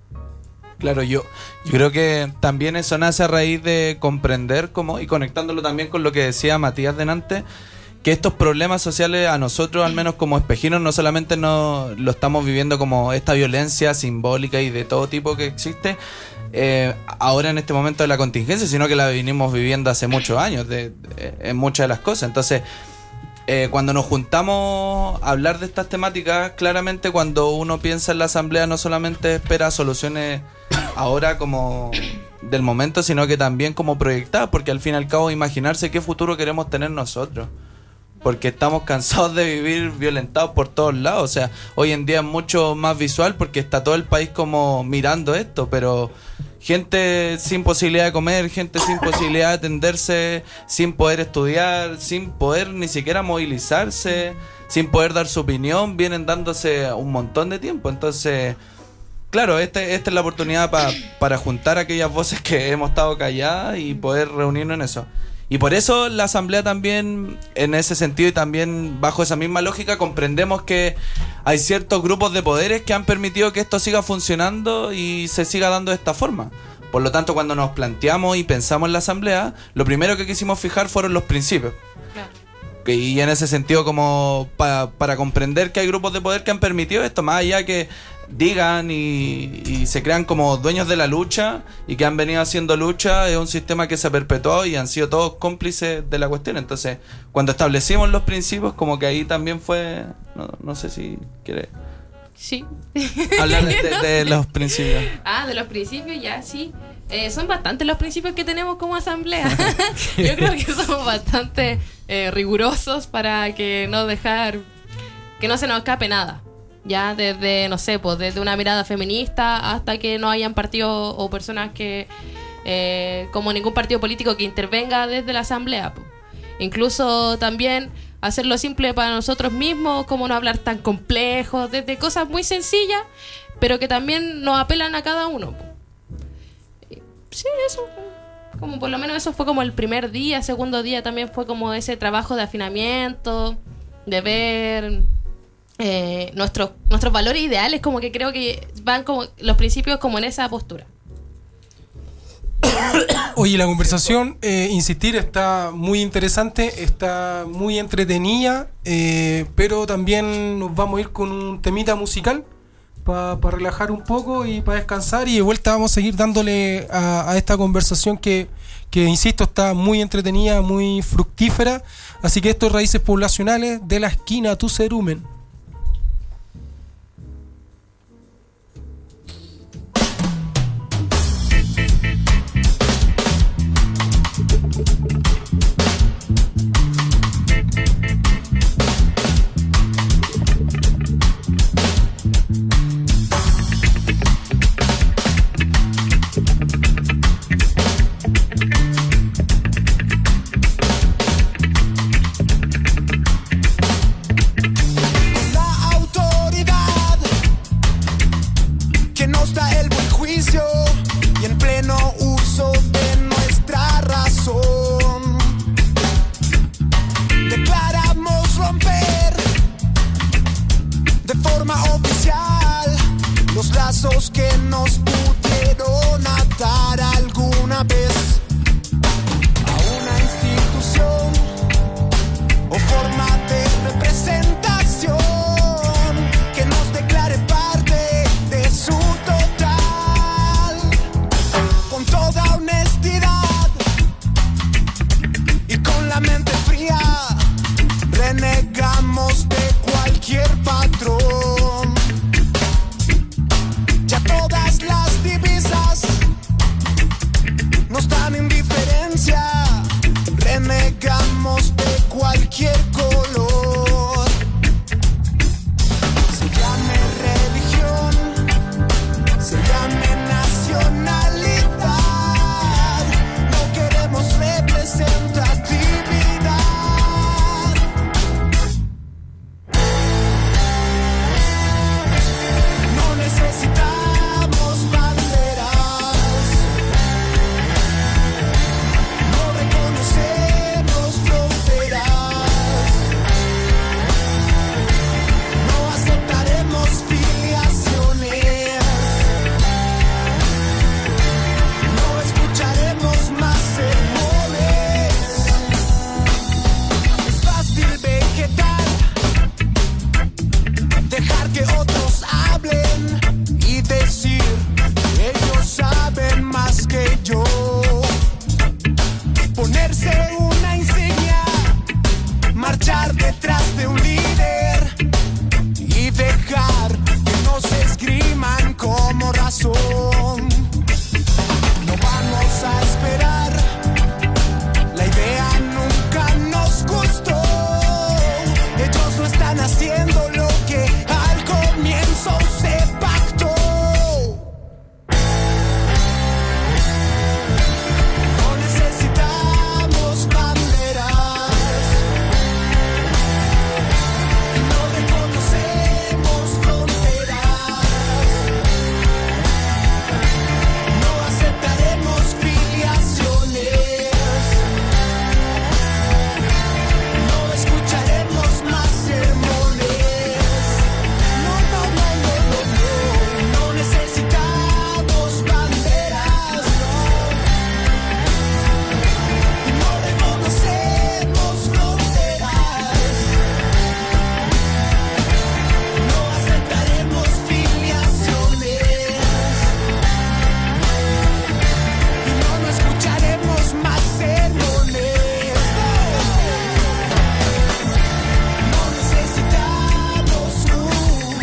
Claro, yo, yo creo que también eso nace a raíz de comprender como, y conectándolo también con lo que decía Matías delante, que estos problemas sociales a nosotros, al menos como espejinos, no solamente no lo estamos viviendo como esta violencia simbólica y de todo tipo que existe eh, ahora en este momento de la contingencia, sino que la venimos viviendo hace muchos años de, de, en muchas de las cosas. Entonces, Eh, cuando nos juntamos a hablar de estas temáticas, claramente cuando uno piensa en la asamblea no solamente espera soluciones ahora como del momento, sino que también como proyectadas, porque al fin y al cabo imaginarse qué futuro queremos tener nosotros, porque estamos cansados de vivir violentados por todos lados. O sea, hoy en día es mucho más visual porque está todo el país como mirando esto, pero gente sin posibilidad de comer, gente sin posibilidad de atenderse, sin poder estudiar, sin poder ni siquiera movilizarse, sin poder dar su opinión, vienen dándose un montón de tiempo. Entonces, claro, este, esta es la oportunidad pa, para juntar aquellas voces que hemos estado calladas y poder reunirnos en eso. Y por eso la asamblea también, en ese sentido y también bajo esa misma lógica, comprendemos que hay ciertos grupos de poderes que han permitido que esto siga funcionando y se siga dando de esta forma. Por lo tanto, cuando nos planteamos y pensamos en la asamblea, lo primero que quisimos fijar fueron los principios. Claro. Y en ese sentido, como pa, para comprender que hay grupos de poder que han permitido esto, más allá que digan y, y se crean como dueños de la lucha y que han venido haciendo lucha, es un sistema que se perpetuó y han sido todos cómplices de la cuestión. Entonces, cuando establecimos los principios, como que ahí también fue, no, no sé si quiere Sí. hablar de, de, No de sé. los principios. Ah, de los principios, ya, sí. Eh, son bastantes los principios que tenemos como asamblea. Yo creo que somos bastante eh, rigurosos para que no dejar que no se nos escape nada. Ya desde, no sé, pues desde una mirada feminista hasta que no hayan partidos o personas que, eh, como ningún partido político que intervenga desde la asamblea. Pues. Incluso también hacerlo simple para nosotros mismos, como no hablar tan complejo, desde cosas muy sencillas, pero que también nos apelan a cada uno. Pues. Sí, eso. Como por lo menos eso fue como el primer día, segundo día también fue como ese trabajo de afinamiento, de ver eh, nuestros nuestros valores ideales, como que creo que van como los principios como en esa postura. Oye, la conversación, eh, insistir, está muy interesante, está muy entretenida, eh, pero también nos vamos a ir con un temita musical para pa relajar un poco y para descansar, y de vuelta vamos a seguir dándole a, a esta conversación que, que, insisto, está muy entretenida, muy fructífera. Así que esto es Raíces Poblacionales, de la esquina a tu cerumen. que nos da el buen juicio y en pleno uso de nuestra razón. Declaramos romper de forma oficial los lazos que nos pudieron atar alguna vez a una institución o forma de representación que nos declare parte de su total. Con toda honestidad y con la mente fría renegamos de cualquier patrón. Ya todas las divisas nos dan indiferencia. Renegamos de cualquier color. Se llame religión, se llame nacionalidad. No queremos representatividad. No necesitamos banderas. No reconocemos fronteras. No aceptaremos filiaciones. No escucharemos más sermones. Es fácil vegetar, dejar que otros hablen y decir ellos saben más que yo. Ponerse una insignia, marchar detrás de un líder y dejar que nos esgriman como razón. No vamos a esperar, la idea nunca nos gustó. Ellos no están haciendo lo que al comienzo se pactó. No necesitamos banderas. No reconocemos fronteras. No aceptaremos filiaciones. No escucharemos más sermones. No, no, no, no, no, no. No necesitamos banderas. No reconocemos fronteras. No aceptaremos filiaciones. No, no escucharemos más sermones. No necesitamos luz.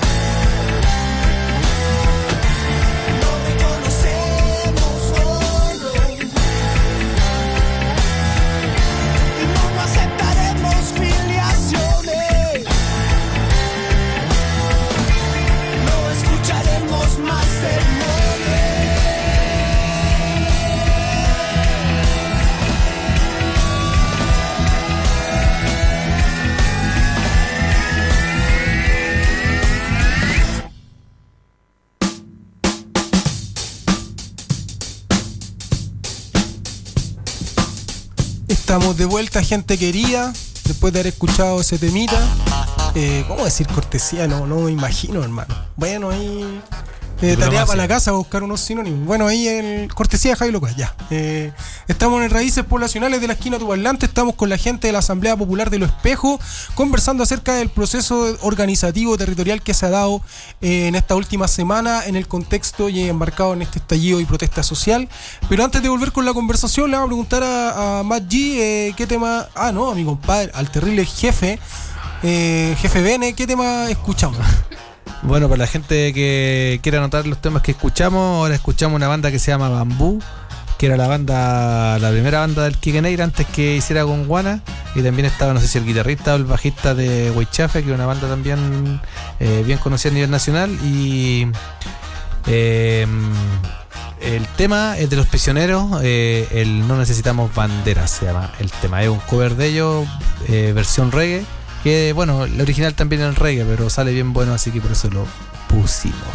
No reconocemos oro. Y no, no aceptaremos filiaciones. No escucharemos más sermones. Estamos de vuelta, gente querida, después de haber escuchado ese temita. Eh, ¿Cómo decir cortesía? No, no me imagino, hermano. Bueno, ahí eh, tarea para la casa, buscar unos sinónimos. Bueno, ahí el cortesía de Javi Locas, ya. Eh, estamos en Raíces Poblacionales de la Esquina Tuparlante. Estamos con la gente de la Asamblea Popular de Los Espejos, conversando acerca del proceso organizativo territorial que se ha dado eh, en esta última semana en el contexto y embarcado en este estallido y protesta social. Pero antes de volver con la conversación, le vamos a preguntar a, a Matt G eh, qué tema. Ah, no, a mi compadre, al terrible jefe, eh, jefe Bene, ¿qué tema escuchamos? Bueno, para la gente que quiera anotar los temas que escuchamos, ahora escuchamos una banda que se llama Bambú, que era la banda, la primera banda del Quique Neira antes que hiciera con Guana, y también estaba, no sé si el guitarrista o el bajista de Huaychafe, que es una banda también eh, bien conocida a nivel nacional, y eh, el tema es de Los Prisioneros, eh, el No Necesitamos Banderas se llama el tema, es un cover de ellos, eh, versión reggae, que bueno, el original también es el reggae, pero sale bien bueno, así que por eso lo pusimos.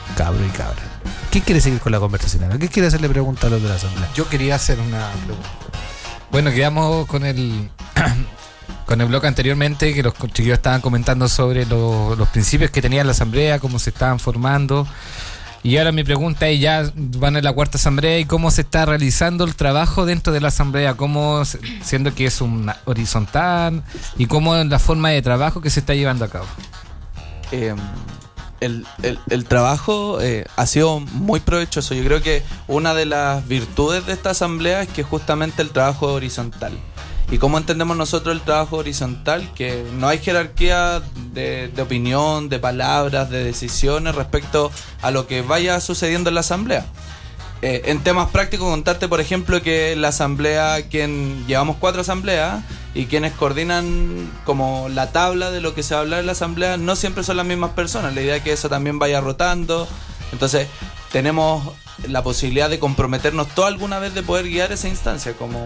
cabro y cabra. ¿Quién quiere seguir con la conversación? ¿Quién quiere hacerle preguntas a los de la asamblea? Yo quería hacer una pregunta. Bueno, quedamos con el con el bloque anteriormente, que los chiquillos estaban comentando sobre lo, los principios que tenía la asamblea, cómo se estaban formando. Y ahora mi pregunta es, ya van en la cuarta asamblea, y cómo se está realizando el trabajo dentro de la asamblea, cómo, siendo que es una horizontal, y cómo es la forma de trabajo que se está llevando a cabo. Eh, el, el, el trabajo eh, ha sido muy provechoso. Yo creo que una de las virtudes de esta asamblea es que justamente el trabajo es horizontal. ¿Y cómo entendemos nosotros el trabajo horizontal? Que no hay jerarquía de, de opinión, de palabras, de decisiones respecto a lo que vaya sucediendo en la asamblea. Eh, en temas prácticos, contarte, por ejemplo, que la asamblea, quien llevamos cuatro asambleas, y quienes coordinan como la tabla de lo que se va a hablar en la asamblea, no siempre son las mismas personas. La idea es que eso también vaya rotando. Entonces, tenemos la posibilidad de comprometernos toda alguna vez de poder guiar esa instancia, como...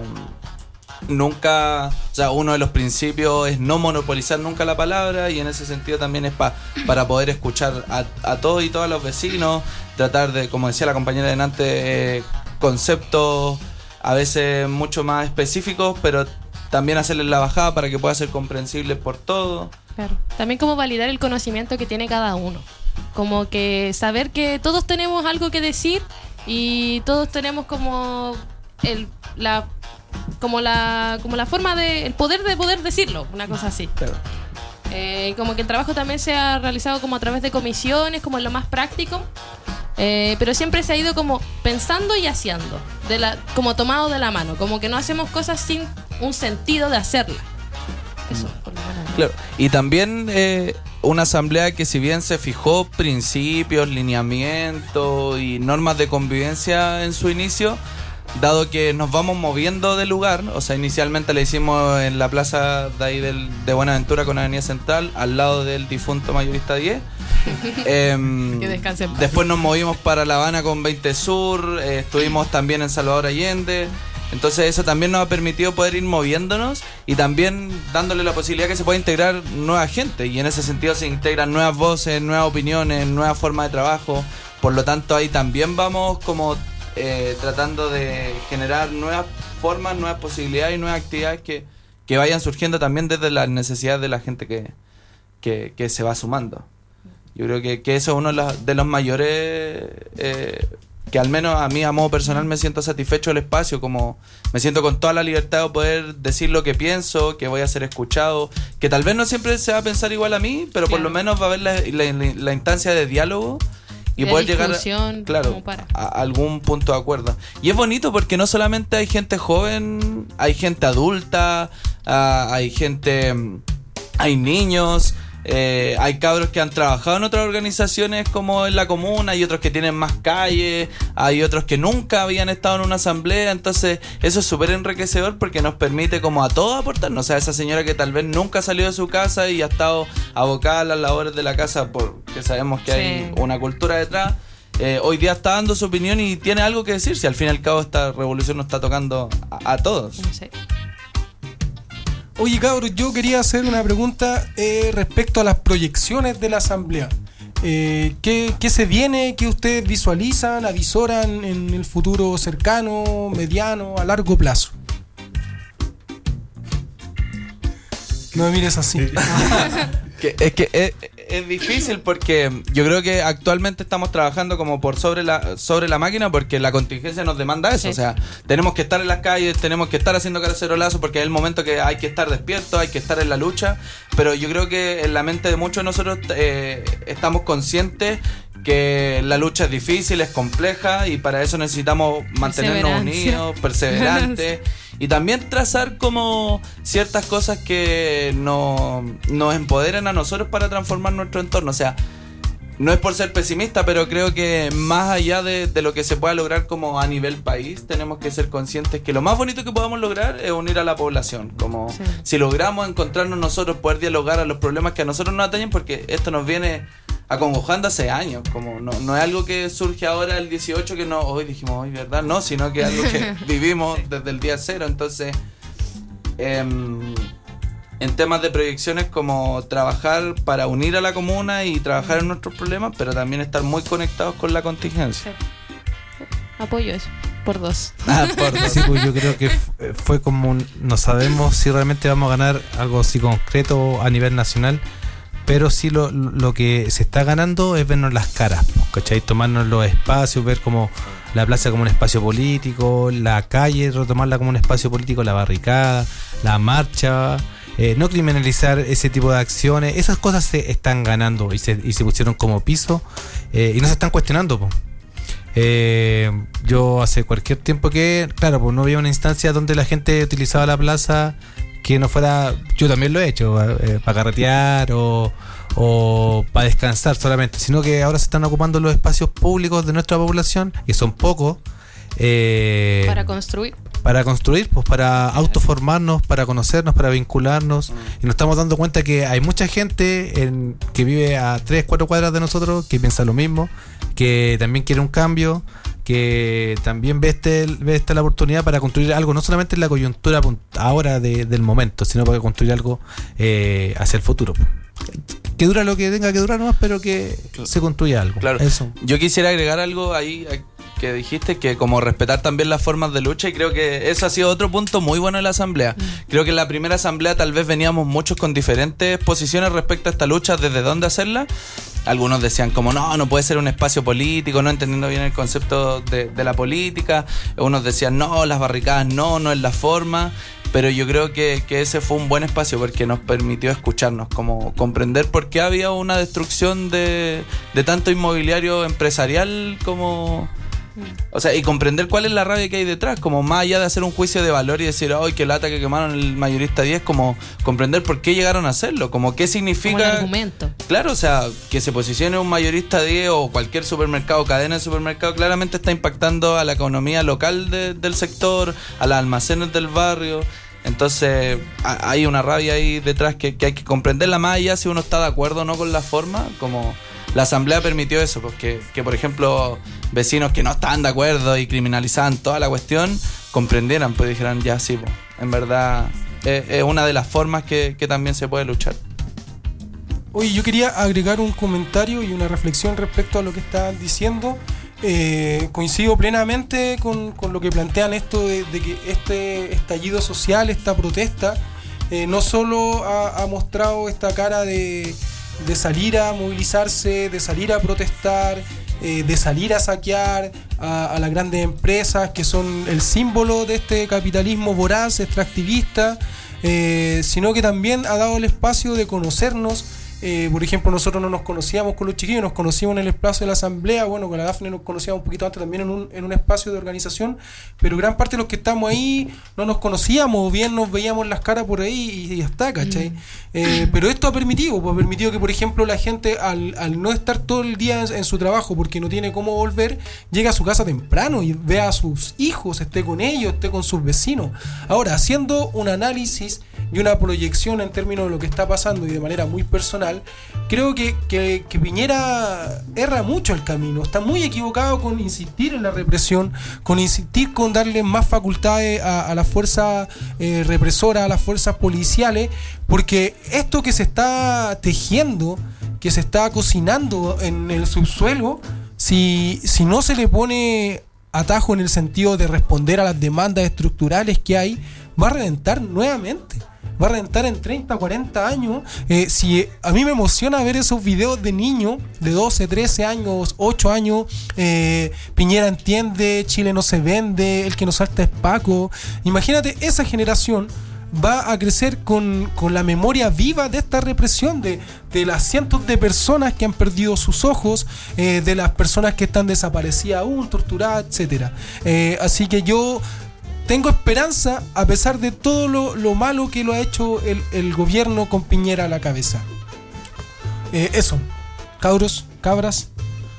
Nunca, o sea, uno de los principios es no monopolizar nunca la palabra, y en ese sentido también es pa, para poder escuchar a, a todos y todas los vecinos, tratar de, como decía la compañera de antes, eh, conceptos a veces mucho más específicos, pero también hacerles la bajada para que pueda ser comprensible por todos. Claro. También como validar el conocimiento que tiene cada uno, como que saber que todos tenemos algo que decir y todos tenemos como el la como la como la forma de el poder de poder decirlo, una cosa así. Claro. Eh, como que el trabajo también se ha realizado como a través de comisiones, como en lo más práctico, eh, pero siempre se ha ido como pensando y haciendo, de la, como tomado de la mano, como que no hacemos cosas sin un sentido de hacerla. Eso, por lo menos. Claro. Y también eh, una asamblea que, si bien se fijó principios, lineamientos y normas de convivencia en su inicio, dado que nos vamos moviendo de lugar, o sea, inicialmente la hicimos en la plaza de ahí del, de Buenaventura con Avenida Central, al lado del difunto Mayorista diez. eh, Que descanse en paz. Después nos movimos para La Habana con veinte Sur, eh, estuvimos también en Salvador Allende. Entonces eso también nos ha permitido poder ir moviéndonos y también dándole la posibilidad que se pueda integrar nueva gente, y en ese sentido se integran nuevas voces, nuevas opiniones, nuevas formas de trabajo. Por lo tanto, ahí también vamos como eh, tratando de generar nuevas formas, nuevas posibilidades y nuevas actividades que, que vayan surgiendo también desde las necesidades de la gente que, que, que se va sumando. Yo creo que, que eso es uno de los, de los mayores... Eh, que al menos a mí, a modo personal, me siento satisfecho del espacio, como me siento con toda la libertad de poder decir lo que pienso, que voy a ser escuchado, que tal vez no siempre se va a pensar igual a mí, pero por Claro. lo menos va a haber la, la, la instancia de diálogo y De poder llegar discusión, a, claro, como para. a algún punto de acuerdo. Y es bonito porque no solamente hay gente joven, hay gente adulta, uh, hay gente, hay niños. Eh, hay cabros que han trabajado en otras organizaciones como en la comuna, hay otros que tienen más calles, hay otros que nunca habían estado en una asamblea. Entonces eso es súper enriquecedor porque nos permite como a todos aportarnos. O sea, esa señora que tal vez nunca salió de su casa y ha estado abocada a las labores de la casa porque sabemos que Sí. hay una cultura detrás, eh, hoy día está dando su opinión y tiene algo que decir. Si al fin y al cabo esta revolución nos está tocando a, a todos. No sé. Oye, cabros, yo quería hacer una pregunta eh, respecto a las proyecciones de la asamblea. Eh, ¿qué, ¿Qué se viene? ¿Qué ustedes visualizan, avisoran en el futuro cercano, mediano, a largo plazo? No me mires así. Que, es que es, es difícil porque yo creo que actualmente estamos trabajando como por sobre la sobre la máquina porque la contingencia nos demanda eso. Sí. O sea, tenemos que estar en las calles, tenemos que estar haciendo cacerolazo porque es el momento que hay que estar despiertos, hay que estar en la lucha. Pero yo creo que en la mente de muchos de nosotros eh, estamos conscientes que la lucha es difícil, es compleja y para eso necesitamos mantenernos Perseverancia. unidos, perseverantes. Y también trazar como ciertas cosas que no, nos empoderen a nosotros para transformar nuestro entorno. O sea, no es por ser pesimista, pero creo que más allá de, de lo que se pueda lograr como a nivel país, tenemos que ser conscientes que lo más bonito que podamos lograr es unir a la población. Como Sí. si logramos encontrarnos nosotros, poder dialogar a los problemas que a nosotros nos atañen, porque esto nos viene acongojando hace años. Como no, no es algo que surge ahora el dieciocho que no hoy dijimos hoy, ¿verdad? No, sino que es algo que vivimos desde el día cero. Entonces, eh, en temas de proyecciones como trabajar para unir a la comuna y trabajar en nuestros problemas, pero también estar muy conectados con la contingencia. Sí. Apoyo eso, por dos. Ah, por dos. Sí, pues yo creo que f- fue como un- no sabemos si realmente vamos a ganar algo así concreto a nivel nacional, pero sí lo, lo que se está ganando es vernos las caras, ¿cachai? Tomarnos los espacios, ver como la plaza como un espacio político, la calle, retomarla como un espacio político, la barricada, la marcha, eh, no criminalizar ese tipo de acciones. Esas cosas se están ganando y se, y se pusieron como piso, eh, y no se están cuestionando, po. Eh, yo hace cualquier tiempo que, claro, pues no había una instancia donde la gente utilizaba la plaza que no fuera, yo también lo he hecho, eh, para carretear o, o para descansar solamente, sino que ahora se están ocupando los espacios públicos de nuestra población, que son pocos, eh, Para construir. para construir, pues para autoformarnos, para conocernos, para vincularnos. Y nos estamos dando cuenta que hay mucha gente en, que vive a tres, cuatro cuadras de nosotros, que piensa lo mismo, que también quiere un cambio, que también ve, este, ve esta la oportunidad para construir algo, no solamente en la coyuntura ahora de, del momento, sino para construir algo eh, hacia el futuro. Que dura lo que tenga que durar nomás, pero que se construya algo. Claro. Eso. Yo quisiera agregar algo ahí a- que dijiste, que como respetar también las formas de lucha, y creo que eso ha sido otro punto muy bueno de la asamblea. Creo que en la primera asamblea tal vez veníamos muchos con diferentes posiciones respecto a esta lucha, desde dónde hacerla. Algunos decían como no, no puede ser un espacio político, no entendiendo bien el concepto de, de la política. Unos decían no, las barricadas no, no es la forma. Pero yo creo que, que ese fue un buen espacio porque nos permitió escucharnos, como comprender por qué había una destrucción de, de tanto inmobiliario empresarial como... O sea, y comprender cuál es la rabia que hay detrás, como más allá de hacer un juicio de valor y decir, ¡ay, qué lata que quemaron el mayorista diez! Como comprender por qué llegaron a hacerlo, como qué significa... Como el argumento. Claro, o sea, que se posicione un mayorista diez o cualquier supermercado, cadena de supermercado, claramente está impactando a la economía local de, del sector, a los almacenes del barrio. Entonces a, hay una rabia ahí detrás que, que hay que comprenderla más allá si uno está de acuerdo o no con la forma, como... La asamblea permitió eso, porque que por ejemplo vecinos que no estaban de acuerdo y criminalizaban toda la cuestión, comprendieran, pues dijeran ya sí, pues, en verdad es, es una de las formas que, que también se puede luchar. Oye, yo quería agregar un comentario y una reflexión respecto a lo que estaban diciendo. Eh, coincido plenamente con, con lo que plantean esto de, de que este estallido social, esta protesta, eh, no solo ha, ha mostrado esta cara de... de salir a movilizarse, de salir a protestar, eh, de salir a saquear a, a las grandes empresas que son el símbolo de este capitalismo voraz, extractivista, eh, sino que también ha dado el espacio de conocernos. Eh, por ejemplo, nosotros no nos conocíamos con los chiquillos, nos conocimos en el espacio de la asamblea, bueno, con la Dafne nos conocíamos un poquito antes también en un, en un espacio de organización, pero gran parte de los que estamos ahí no nos conocíamos, o bien nos veíamos las caras por ahí y ya está, ¿cachai? Mm. Eh, pero esto ha permitido, pues ha permitido que, por ejemplo, la gente al, al no estar todo el día en, en su trabajo porque no tiene cómo volver, llega a su casa temprano y vea a sus hijos, esté con ellos, esté con sus vecinos. Ahora, haciendo un análisis y una proyección en términos de lo que está pasando y de manera muy personal, creo que, que, que Piñera erra mucho el camino, está muy equivocado con insistir en la represión, con insistir con darle más facultades a, a la fuerza eh, represora, a las fuerzas policiales, porque esto que se está tejiendo, que se está cocinando en el subsuelo, si, si no se le pone atajo en el sentido de responder a las demandas estructurales que hay, va a reventar nuevamente. Va a reventar en treinta, cuarenta años. Eh, si a mí me emociona ver esos videos de niños de doce, trece años, ocho años, eh, Piñera entiende, Chile no se vende, el que nos salta es Paco. Imagínate, esa generación va a crecer con, con la memoria viva de esta represión, de, de las cientos de personas que han perdido sus ojos, eh, de las personas que están desaparecidas aún, torturadas, etcétera. Eh, así que yo tengo esperanza a pesar de todo lo, lo malo que lo ha hecho el, el gobierno con Piñera a la cabeza. Eh, eso, cabros, cabras.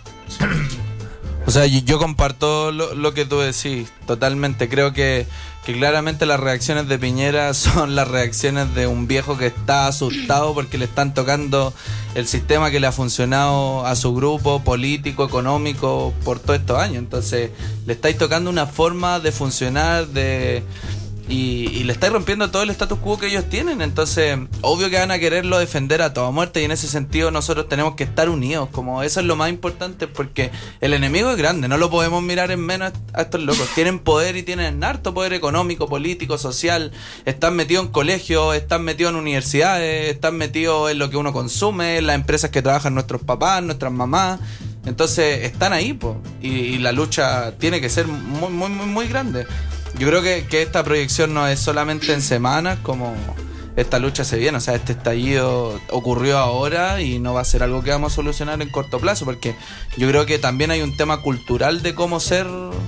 O sea, yo, yo comparto lo, lo que tú decís totalmente. Creo que, que claramente las reacciones de Piñera son las reacciones de un viejo que está asustado porque le están tocando el sistema que le ha funcionado a su grupo político, económico por todos estos años. Entonces le estáis tocando una forma de funcionar, de Y, y le estáis rompiendo todo el status quo que ellos tienen. Entonces, obvio que van a quererlo defender a toda muerte. Y en ese sentido nosotros tenemos que estar unidos. Como eso es lo más importante, porque el enemigo es grande. No lo podemos mirar en menos a estos locos. Tienen poder y tienen harto poder económico, político, social. Están metidos en colegios, están metidos en universidades, están metidos en lo que uno consume, en las empresas que trabajan nuestros papás, nuestras mamás. Entonces están ahí, po. Y, y la lucha tiene que ser muy, muy, muy, muy grande. Yo creo que, que esta proyección no es solamente en semanas, como esta lucha se viene. O sea, este estallido ocurrió ahora y no va a ser algo que vamos a solucionar en corto plazo, porque yo creo que también hay un tema cultural de cómo ser.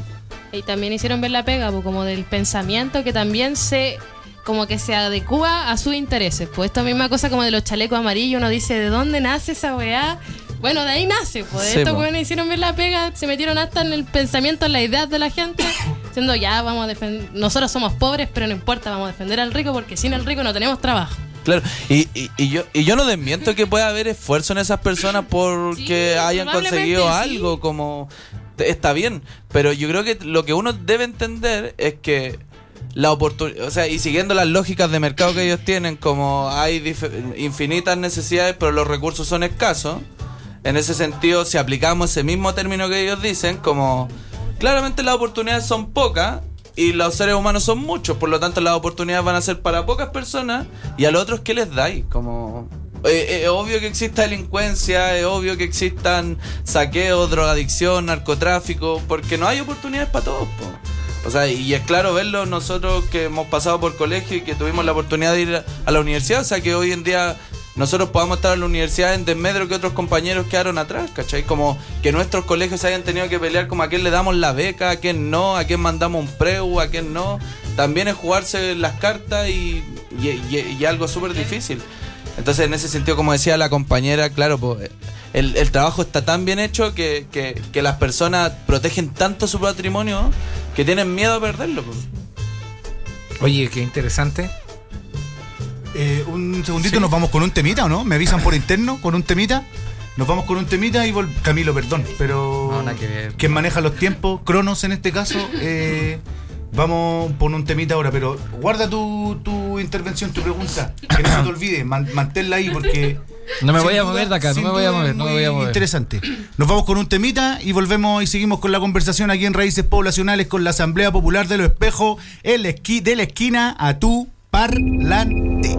Y también hicieron ver la pega, pues, como del pensamiento que también se... como que se adecúa a sus intereses. Pues esta misma cosa como de los chalecos amarillos, uno dice, ¿de dónde nace esa weá? Bueno, de ahí nace, pues. Sí, estos po. weones hicieron ver la pega, se metieron hasta en el pensamiento, en la idea de la gente, diciendo, ya, vamos a defender, nosotros somos pobres, pero no importa, vamos a defender al rico, porque sin el rico no tenemos trabajo. Claro, y, y, y yo y yo no desmiento que pueda haber esfuerzo en esas personas porque Sí, hayan probablemente conseguido sí. algo, como está bien, pero yo creo que lo que uno debe entender es que la oportunidad, o sea, y siguiendo las lógicas de mercado que ellos tienen, como hay dif- infinitas necesidades, pero los recursos son escasos. En ese sentido, si aplicamos ese mismo término que ellos dicen, como claramente las oportunidades son pocas y los seres humanos son muchos, por lo tanto las oportunidades van a ser para pocas personas, y a los otros, ¿qué les dais? Como eh, es obvio que exista delincuencia, es obvio que existan saqueos, drogadicción, narcotráfico, porque no hay oportunidades para todos, po. O sea, y es claro verlo nosotros que hemos pasado por colegio y que tuvimos la oportunidad de ir a la universidad. O sea, que hoy en día nosotros podamos estar en la universidad en desmedro que otros compañeros quedaron atrás, ¿cachai? Como que nuestros colegios se hayan tenido que pelear como a quién le damos la beca, a quién no, a quién mandamos un preu, a quién no. También es jugarse las cartas y, y, y, y algo súper difícil. Entonces, en ese sentido, como decía la compañera, claro, pues el, el trabajo está tan bien hecho que, que, que las personas protegen tanto su patrimonio que tienen miedo a perderlo, pues. Oye, qué interesante. Eh, un segundito, Sí. nos vamos con un temita, ¿o no? ¿Me avisan por interno con un temita? Nos vamos con un temita y vol- Camilo, perdón, pero No, nada que ver. quien maneja los tiempos, Cronos en este caso, eh, vamos por un temita ahora, pero guarda tu, tu intervención, tu pregunta, que no se te olvide, man- manténla ahí porque... No me sin voy a duda- mover de acá, no sin me voy a duda mover, es no me muy voy a mover. Interesante. Nos vamos con un temita y volvemos y seguimos con la conversación aquí en Raíces Poblacionales con la Asamblea Popular de los Espejos, el esqui, de la esquina a tu parlante.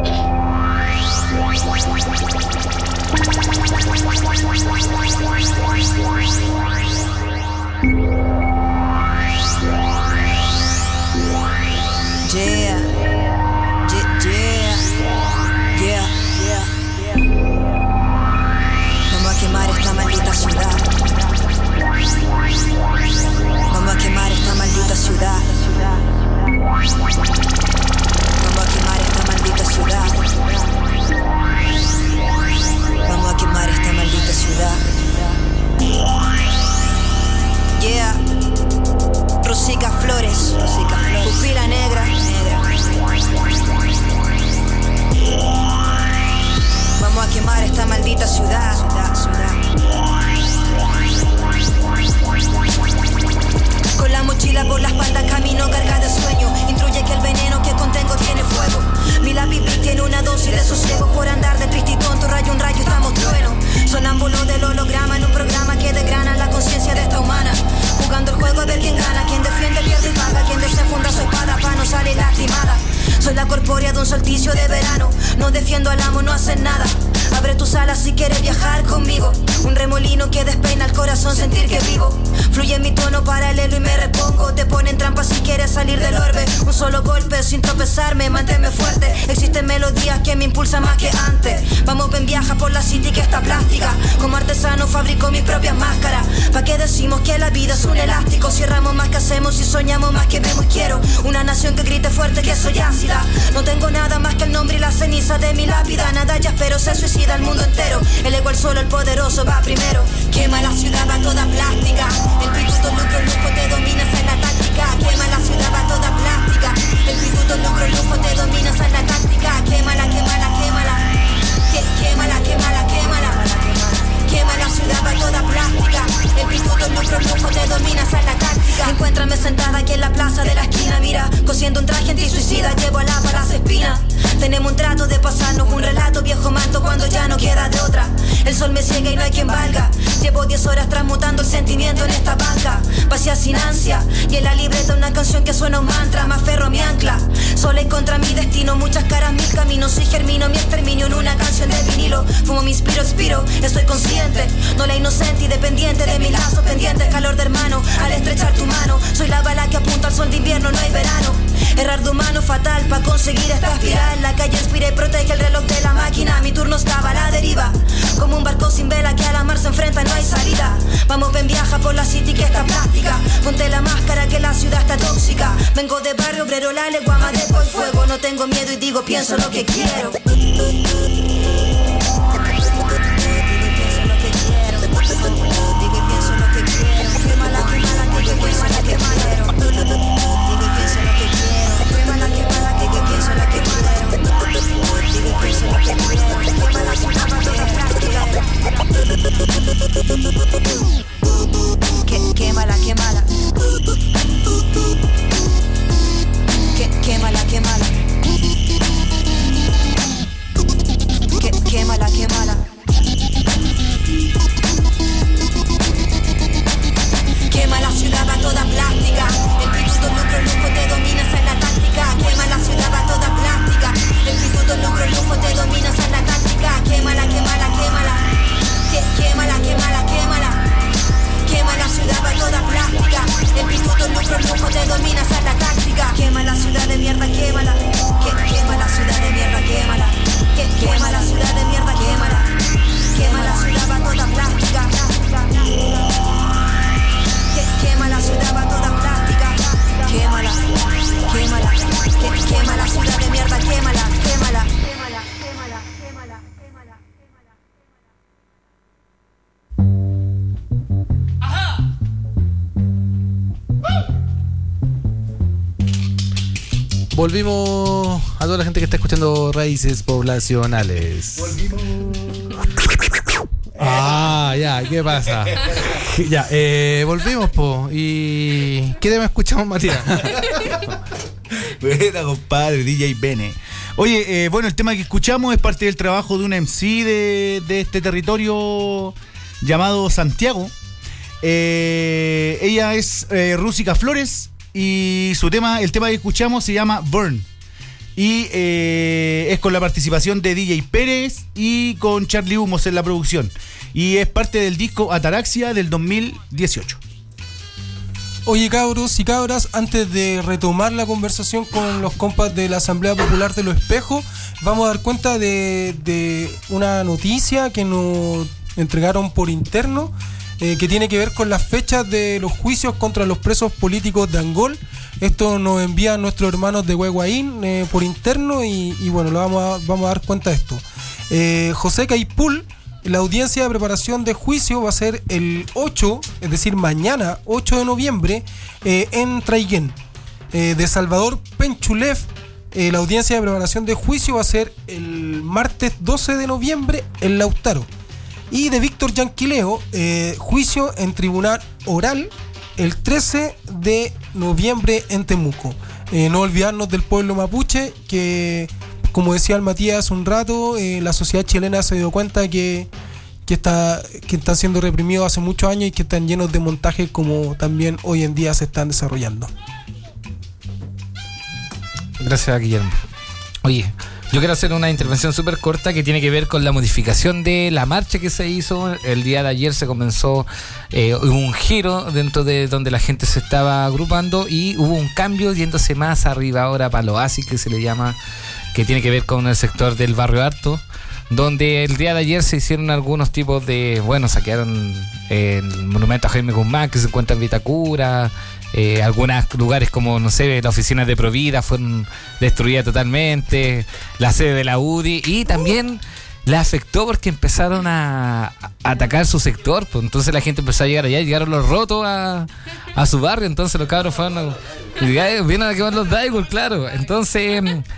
Yeah, yeah, yeah, yeah, yeah. Vamos a quemar esta maldita ciudad. Vamos a quemar esta maldita ciudad. Vamos a quemar esta maldita ciudad. Vamos a quemar esta maldita ciudad. Yeah. Rosica Flores, Rosica Flores. Pupila negra, negra. Vamos a quemar esta maldita ciudad, ciudad, ciudad. Con la mochila por la espalda camino cargada de sueño. Instruye que el veneno que contengo tiene fuego. Mi lápiz tiene una dosis de sosiego. Por andar de triste y tonto, rayo un rayo, estamos trueno. Sonámbulo del holograma en un programa que desgrana la conciencia de esta humana. Jugando el juego a ver quién gana, quién defiende, pierde y paga, quién desenfunda su espada para no salir lastimada. Soy la corpórea de un solsticio de verano. No defiendo al amo, no hacen nada. Abre tus alas si quieres viajar conmigo. Un remolino que despeina el corazón, sentir que vivo. Fluye mi tono paralelo y me repongo. Te ponen trampa si quieres salir del orbe. Un solo golpe sin tropezarme, manténme fuerte. Existen melodías que me impulsan más que antes. Vamos, ven, viaja por la city que está plástica. Como artesano fabrico mis propias máscaras. ¿Pa' qué decimos que la vida es un elástico? Si erramos más que hacemos y soñamos más que vemos. Quiero una nación que grite fuerte que soy ácida. No tengo nada más que el nombre y la ceniza de mi lápida. Nada ya espero, se suicida el mundo entero. El ego, el solo, el poderoso va primero. Quema la ciudad, va toda plástica. El pituto, lucro, lujo te dominas en la táctica. Quema la ciudad, va toda plástica. El pituto, lucro, lujo te dominas en la táctica. Quémala, quémala, quémala. Que, quémala, quémala, quémala. Quema la ciudad, va toda plástica. El pituto, lucro, lujo te dominas en la táctica. encuéntrame sentada aquí en la plaza de la esquina. Mira, cosiendo un traje anti-suicida, llevo a la para las espinas. Tenemos un trato de pasarnos un relato, viejo manto, cuando ya no queda de otra. El sol me ciega y no hay quien valga. Llevo diez horas transmutando el sentimiento en esta banca, vacía sin ansia, y en la libreta una canción que suena un mantra. Me aferro a mi ancla, sola y contra mi destino. Muchas caras, mil caminos, y germino mi exterminio en una canción de vinilo. Fumo, me inspiro, expiro, estoy consciente, no la inocente y dependiente de mis lazos pendientes. Calor de hermano al estrechar tu mano. Soy la bala que apunta al sol de invierno, no hay verano. Errar de humano fatal para conseguir esta espiral. La calle inspira y protege el reloj de la máquina. Mi turno estaba a la deriva, como un barco sin vela que a la mar se enfrenta, no hay salida. Vamos, ven, viaja por la city que está plástica. Ponte la máscara que la ciudad está tóxica. Vengo de barrio obrero, la legua, madeco y fuego. No tengo miedo y digo, pienso lo que quiero. Quémala, quémala. Quémala, quémala. Quémala, quémala. Quema la ciudad a toda plástica. El pituto, lucro, lujo te domina, esa es la táctica. Quema la ciudad a toda plástica. El pituto, lucro, lujo te domina, esa es la táctica. Quémala, quémala, quémala. Quémala, quémala, quémala. Quema la ciudad a toda plástica. El pituto, lucro, lujo te domina, esa es la táctica. Quema la ciudad de mierda, quémala. Quema la ciudad de mierda, quémala. Quema la ciudad de mierda, quémala. Quema la ciudad a toda plástica. Quema la ciudad a toda plástica. Quémala, quémala. Quema la ciudad de mierda, quémala, quémala. Volvimos a toda la gente que está escuchando Raíces Poblacionales. Volvimos. Ah, ya, ¿qué pasa? Ya, eh, volvimos, po. ¿Y qué tema escuchamos, Matías? Buena, compadre, D J Bene. Oye, eh, bueno, el tema que escuchamos es parte del trabajo de una M C de, de este territorio llamado Santiago. Eh, ella es eh, Rúsica Flores y su tema, el tema que escuchamos se llama Burn. Y eh, es con la participación de D J Pérez y con Charlie Humos en la producción. Y es parte del disco Ataraxia del dos mil dieciocho. Oye, cabros y cabras, antes de retomar la conversación con los compas de la Asamblea Popular de Los Espejos, vamos a dar cuenta de, de una noticia que nos entregaron por interno, eh, que tiene que ver con las fechas de los juicios contra los presos políticos de Angol. Esto nos envían nuestros hermanos de Huehuaín eh, por interno y, y bueno, lo vamos a, vamos a dar cuenta de esto. Eh, José Caipul, la audiencia de preparación de juicio va a ser el ocho, es decir, mañana, ocho de noviembre, eh, en Traiguén. Eh, de Salvador Penchulev, eh, la audiencia de preparación de juicio va a ser el martes doce de noviembre en Lautaro. Y de Víctor Yanquileo, eh, juicio en tribunal oral el trece de noviembre en Temuco. Eh, no olvidarnos del pueblo mapuche, que como decía el Matías hace un rato, eh, la sociedad chilena se dio cuenta que, que, está, que están siendo reprimidos hace muchos años y que están llenos de montajes como también hoy en día se están desarrollando. Gracias, Guillermo. Oye, yo quiero hacer una intervención súper corta que tiene que ver con la modificación de la marcha que se hizo. El día de ayer se comenzó, eh, hubo un giro dentro de donde la gente se estaba agrupando y hubo un cambio yéndose más arriba ahora para los oasis, que se le llama, que tiene que ver con el sector del Barrio Alto, donde el día de ayer se hicieron algunos tipos de, bueno, saquearon eh, el monumento a Jaime Guzmán que se encuentra en Vitacura. Eh, algunos lugares como, no sé, las oficinas de Provida fueron destruidas totalmente, la sede de la U D I, y también la afectó porque empezaron a, a atacar su sector, pues entonces la gente empezó a llegar allá, llegaron los rotos a, a su barrio, entonces los cabros fueron a, vienen a quemar los Daigul, claro, entonces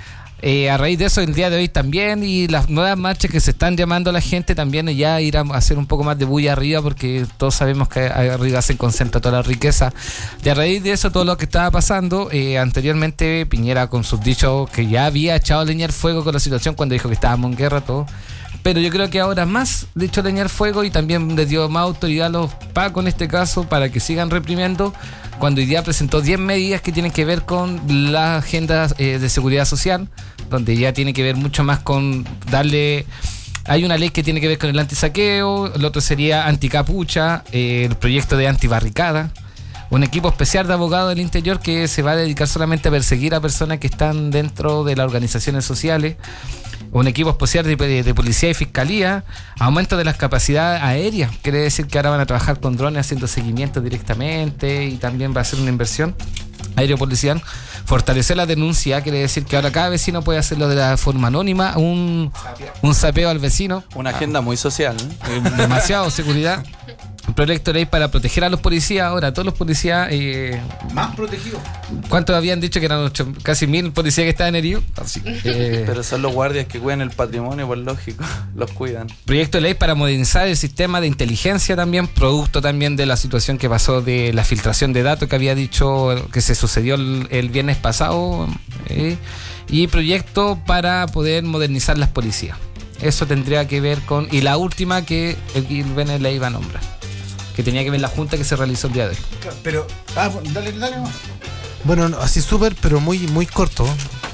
Eh, a raíz de eso, el día de hoy también, y las nuevas marchas que se están llamando a la gente también ya ir a hacer un poco más de bulla arriba, porque todos sabemos que arriba se concentra toda la riqueza. Y a raíz de eso, todo lo que estaba pasando, eh, anteriormente Piñera con sus dichos que ya había echado leña al fuego con la situación cuando dijo que estábamos en guerra, todo. Pero yo creo que ahora más le echó leña al fuego y también le dio más autoridad a los pacos en este caso para que sigan reprimiendo, cuando hoy día presentó diez medidas que tienen que ver con la agenda eh, de seguridad social, donde ya tiene que ver mucho más con darle... Hay una ley que tiene que ver con el antisaqueo, el otro sería anticapucha, eh, el proyecto de antibarricada, un equipo especial de abogados del interior que se va a dedicar solamente a perseguir a personas que están dentro de las organizaciones sociales, un equipo especial de, de, de policía y fiscalía, aumento de las capacidades aéreas, quiere decir que ahora van a trabajar con drones haciendo seguimiento directamente y también va a ser una inversión aeropolicial, fortalecer la denuncia, quiere decir que ahora cada vecino puede hacerlo de la forma anónima, un, un sapeo al vecino. Una agenda muy social, ¿no? Demasiado seguridad. Un proyecto de ley para proteger a los policías. Ahora, todos los policías... Eh, más protegidos. ¿Cuántos habían dicho que eran ocho, casi mil policías que estaban heridos? Así, eh, Pero son los guardias que cuidan el patrimonio, por lógico. Los cuidan. Proyecto de ley para modernizar el sistema de inteligencia también, producto también de la situación que pasó de la filtración de datos que había dicho que se sucedió el, el viernes pasado. Eh, y proyecto para poder modernizar las policías. Eso tendría que ver con... Y la última que el viernes le iba a nombrar, que tenía que ver la junta que se realizó el día de hoy. Pero, ah, dale, dale más. Bueno, no, así súper, pero muy muy corto.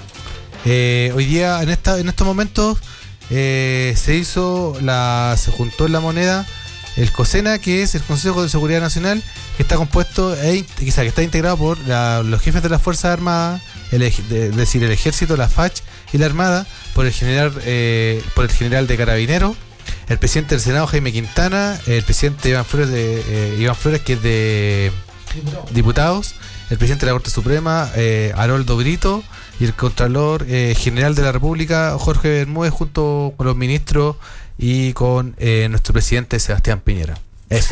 Eh, hoy día, en esta en estos momentos, eh, se hizo, la se juntó en La Moneda el COSENA, que es el Consejo de Seguridad Nacional, que está compuesto, e, quizá, que está integrado por la, los jefes de las Fuerzas Armadas, el, es decir, el Ejército, la F A C y la Armada, por el general, eh, por el general de Carabineros, el presidente del Senado, Jaime Quintana, el presidente Iván Flores, de, eh, Iván Flores que es de Diputado. Diputados, el presidente de la Corte Suprema, eh, Haroldo Brito, y el Contralor eh, General de la República, Jorge Bermúdez, junto con los ministros y con eh, nuestro presidente Sebastián Piñera. Eso.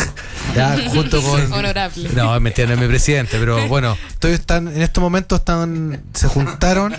Ya, junto con... Honorable. No, mentira, no es mi presidente, pero bueno, todos están, en estos momentos están, se juntaron,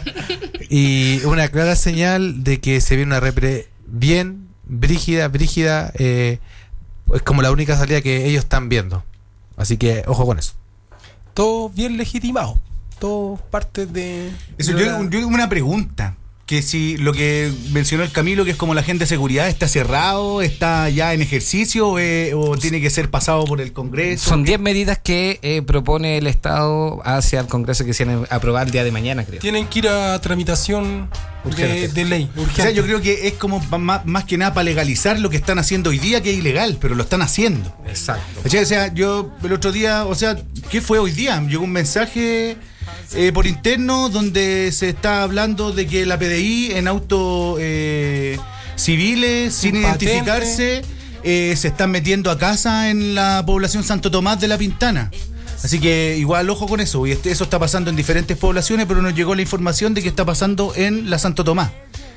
y una clara señal de que se viene una repre bien brígida, brígida, eh, es como la única salida que ellos están viendo. Así que ojo con eso. Todo bien legitimado. Todo parte de... Eso, de yo, la... yo tengo una pregunta. Que si lo que mencionó el Camilo, que es como la agenda de seguridad, ¿está cerrado? ¿Está ya en ejercicio? ¿O, eh, o tiene que ser pasado por el Congreso? Son diez medidas que eh, propone el Estado hacia el Congreso que se van a aprobar el día de mañana, creo. Tienen que ir a tramitación de, de ley. O sea, yo creo que es como más, más que nada para legalizar lo que están haciendo hoy día, que es ilegal, pero lo están haciendo. Exacto. O sea, yo el otro día, o sea, ¿qué fue hoy día? Llegó un mensaje... Eh, por interno, donde se está hablando de que la P D I en autos eh, civiles, sin, sin identificarse, eh, se están metiendo a casa en la población Santo Tomás de la Pintana. Así que igual ojo con eso. Y este, eso está pasando en diferentes poblaciones, pero nos llegó la información de que está pasando en la Santo Tomás.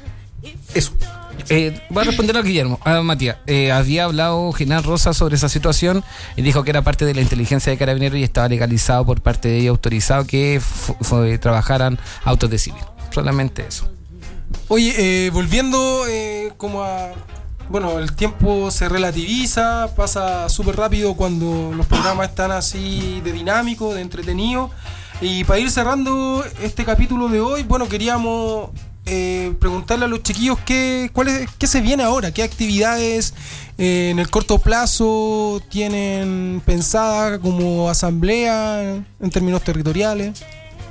Eso. Eh, voy a responder a Guillermo, a Matías. Eh, había hablado General Rosa sobre esa situación y dijo que era parte de la inteligencia de Carabineros y estaba legalizado por parte de ellos, autorizado que f- f- trabajaran autos de civil. Solamente eso. Oye, eh, volviendo eh, como a... Bueno, el tiempo se relativiza, pasa súper rápido cuando los programas están así de dinámico, de entretenido. Y para ir cerrando este capítulo de hoy, bueno, queríamos... Eh, preguntarle a los chiquillos qué, cuál es, qué se viene ahora, qué actividades eh, en el corto plazo tienen pensada como asamblea en términos territoriales.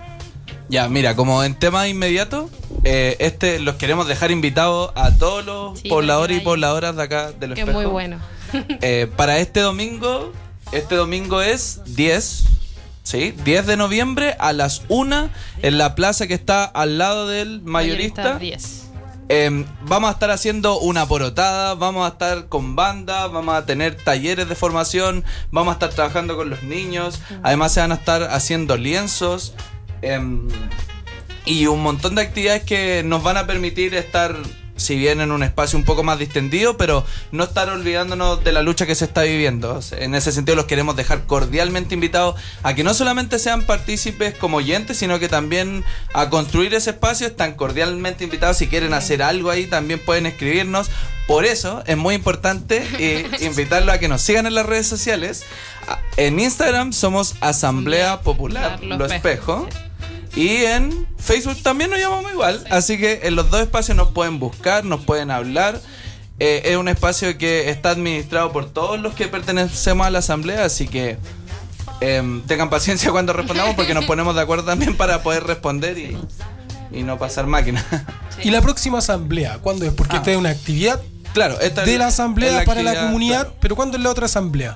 Ya, mira, como en temas inmediatos, eh, este los queremos dejar invitados a todos los Sí, pobladores y ahí. pobladoras de acá del Que Espejo. muy bueno. Eh, para este domingo, este domingo es diez, ¿sí? diez de noviembre a las una en la plaza que está al lado del mayorista. diez. Eh, vamos a estar haciendo una porotada, vamos a estar con bandas, vamos a tener talleres de formación, vamos a estar trabajando con los niños, además se van a estar haciendo lienzos eh, y un montón de actividades que nos van a permitir estar si bien en un espacio un poco más distendido, pero no estar olvidándonos de la lucha que se está viviendo. O sea, en ese sentido los queremos dejar cordialmente invitados a que no solamente sean partícipes como oyentes, sino que también a construir ese espacio. Están cordialmente invitados. Si quieren hacer algo ahí, también pueden escribirnos. Por eso es muy importante eh, invitarlos a que nos sigan en las redes sociales. En Instagram somos Asamblea Popular Lo Espejo. Y en Facebook también nos llamamos igual. Así que en los dos espacios nos pueden buscar, nos pueden hablar. Eh, es un espacio que está administrado por todos los que pertenecemos a la asamblea. Así que eh, tengan paciencia cuando respondamos, porque nos ponemos de acuerdo también para poder responder y, y no pasar máquina. ¿Y la próxima asamblea? ¿Cuándo es? Porque Ah. esta es una actividad Claro, esta de es la asamblea es la para la actividad, comunidad. claro. Pero ¿cuándo es la otra asamblea?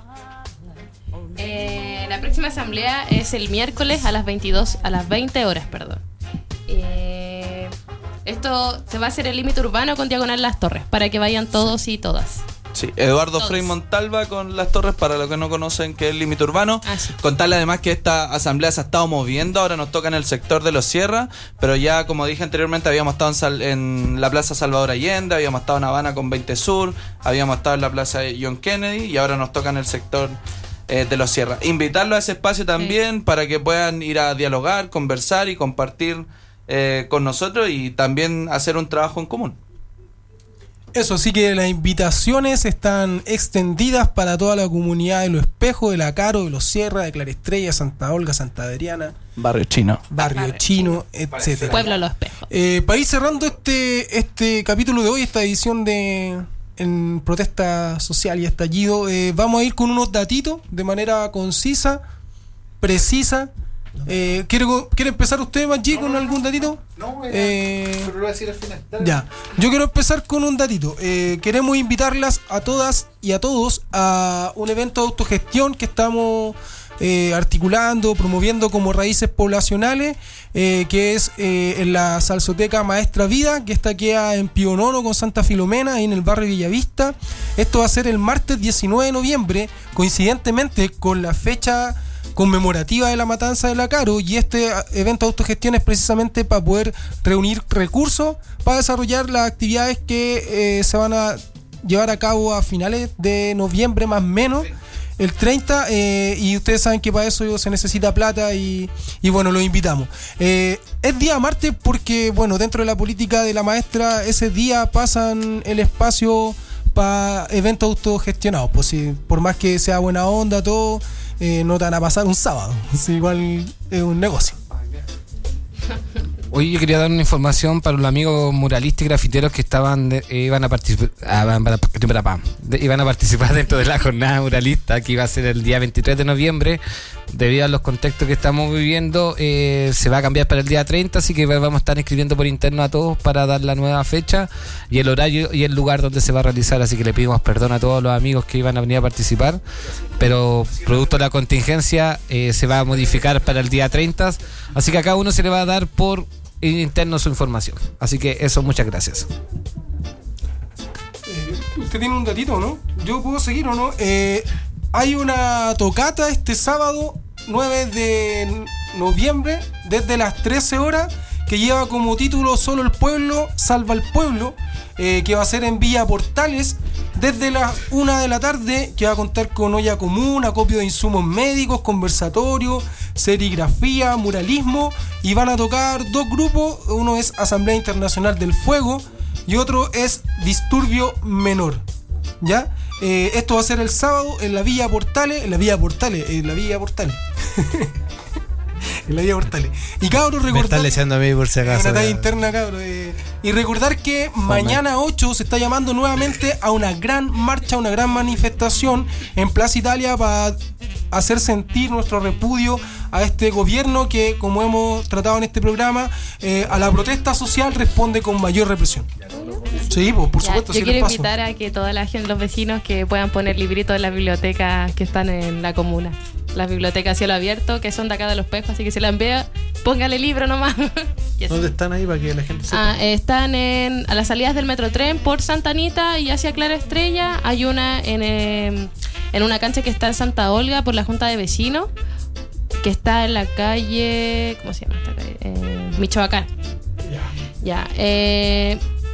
Eh, la próxima asamblea es el miércoles a las veintidós, a las veinte horas, perdón. Eh, esto se va a hacer el límite urbano con Diagonal Las Torres, para que vayan todos y todas. Sí, Eduardo Todos. Frei Montalva con Las Torres, para los que no conocen que es el límite urbano. Ah, sí. Contarle además que esta asamblea se ha estado moviendo, ahora nos toca en el sector de Los Sierra, pero ya como dije anteriormente habíamos estado en, Sal- en la Plaza Salvador Allende, habíamos estado en Habana con veinte Sur, habíamos estado en la Plaza John Kennedy y ahora nos toca en el sector eh, de Los Sierra. Invitarlos a ese espacio también para que puedan ir a dialogar, conversar y compartir eh, con nosotros y también hacer un trabajo en común. Eso, sí que las invitaciones están extendidas para toda la comunidad de Lo Espejo, de La Caro, de Los Sierra, de Clarestrella, Santa Olga, Santa Adriana, Barrio Chino. Barrio, Barrio Chino, etcétera. Pueblo Lo Espejo. Eh, para ir cerrando este, este capítulo de hoy, esta edición de en protesta social y estallido, eh, vamos a ir con unos datitos de manera concisa, precisa. Eh, ¿quiere, ¿Quiere empezar usted, Maggi, con algún datito? No, Eh, pero lo voy a decir al final. Dale. Ya, yo quiero empezar con un datito. Eh, queremos invitarlas a todas y a todos a un evento de autogestión que estamos eh, articulando, promoviendo como Raíces Poblacionales, eh, que es eh, en la Salsoteca Maestra Vida, que está queda en Pío Nono con Santa Filomena, ahí en el barrio Villavista. Esto va a ser el martes diecinueve de noviembre, coincidentemente con la fecha conmemorativa de la matanza de La Caro, y este evento de autogestión es precisamente para poder reunir recursos para desarrollar las actividades que eh, se van a llevar a cabo a finales de noviembre más o menos, el treinta, eh, y ustedes saben que para eso se necesita plata y, y bueno, los invitamos. Eh, es día martes porque, bueno, dentro de la política de la maestra, ese día pasan el espacio para eventos autogestionados, pues si, por más que sea buena onda, todo, eh, no te van a pasar un sábado, es igual es un negocio. Hoy yo quería dar una información para los amigos muralistas y grafiteros que estaban de, eh, iban a participar iban a participar dentro de la jornada muralista que iba a ser el día veintitrés de noviembre. Debido a los contextos que estamos viviendo, eh, se va a cambiar para el día treinta, así que vamos a estar escribiendo por interno a todos para dar la nueva fecha y el horario y el lugar donde se va a realizar, así que le pedimos perdón a todos los amigos que iban a venir a participar, pero producto de la contingencia eh, se va a modificar para el día treinta, así que a cada uno se le va a dar por interno su información, así que eso, muchas gracias. Eh, ¿Usted tiene un datito, no? ¿Yo puedo seguir o no? Eh, hay una tocata este sábado nueve de noviembre desde las trece horas que lleva como título Solo el Pueblo Salva el Pueblo, eh, que va a ser en Villa Portales desde las una de la tarde, que va a contar con olla común, acopio de insumos médicos, conversatorio, serigrafía, muralismo, y van a tocar dos grupos. Uno es Asamblea Internacional del Fuego y otro es Disturbio Menor, ¿ya? Eh, esto va a ser el sábado en la Villa Portales, en la Villa Portales, en la Villa Portales. en la Villa Portales. Y cabros, Me recordar... están leyendo a mí por si Es acaso. una talla interna, cabros. Eh, y recordar que mañana ocho se está llamando nuevamente a una gran marcha, una gran manifestación en Plaza Italia para hacer sentir nuestro repudio a este gobierno que, como hemos tratado en este programa, eh, a la protesta social responde con mayor represión. Sí, pues, por Ya, supuesto. yo sí, quiero les paso. invitar a que toda la gente, los vecinos, que puedan poner libritos en las bibliotecas que están en la comuna. Las bibliotecas a cielo abierto, que son de acá de Los Pejos, así que si la vea, póngale libro nomás. Y así. ¿Dónde están ahí para que la gente sepa? Ah, están en, a las salidas del Metrotren por Santa Anita y hacia Clara Estrella. Hay una en, eh, en una cancha que está en Santa Olga por la Junta de Vecinos, que está en la calle, ¿cómo se llama esta calle? Eh, Michoacán. Ya. Eh,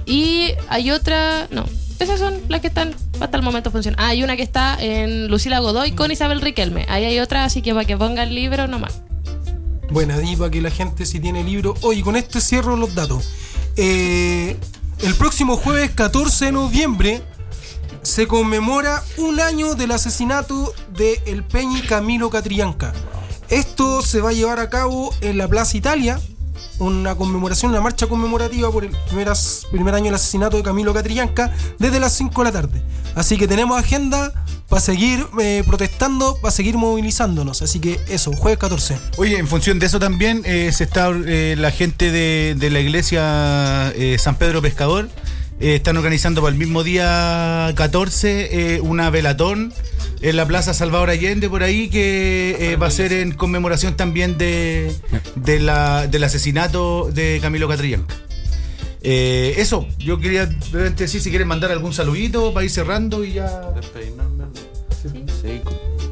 Y hay otra, no, esas son las que están hasta el momento funcionando. Ah, hay una que está en Lucila Godoy con Isabel Riquelme. Ahí hay otra, así que para que ponga el libro nomás. Bueno, ahí para que la gente si tiene libro. Oye, con esto cierro los datos. Eh, el próximo jueves catorce de noviembre se conmemora un año del asesinato de el Peñi Camilo Catrillanca. Esto se va a llevar a cabo en la Plaza Italia, una conmemoración, una marcha conmemorativa por el primeras, primer año del asesinato de Camilo Catrillanca desde las cinco de la tarde. Así que tenemos agenda para seguir eh, protestando, para seguir movilizándonos. Así que eso, jueves catorce. Oye, en función de eso también eh, se está eh, la gente de, de la iglesia eh, San Pedro Pescador. Eh, están organizando para el mismo día catorce eh, una velatón en la Plaza Salvador Allende por ahí que eh, va a ser en conmemoración también de, de la, del asesinato de Camilo Catrillanca. Eh, eso, yo quería decir si quieren mandar algún saludito para ir cerrando y ya. Despeinarme. Sí. Sí.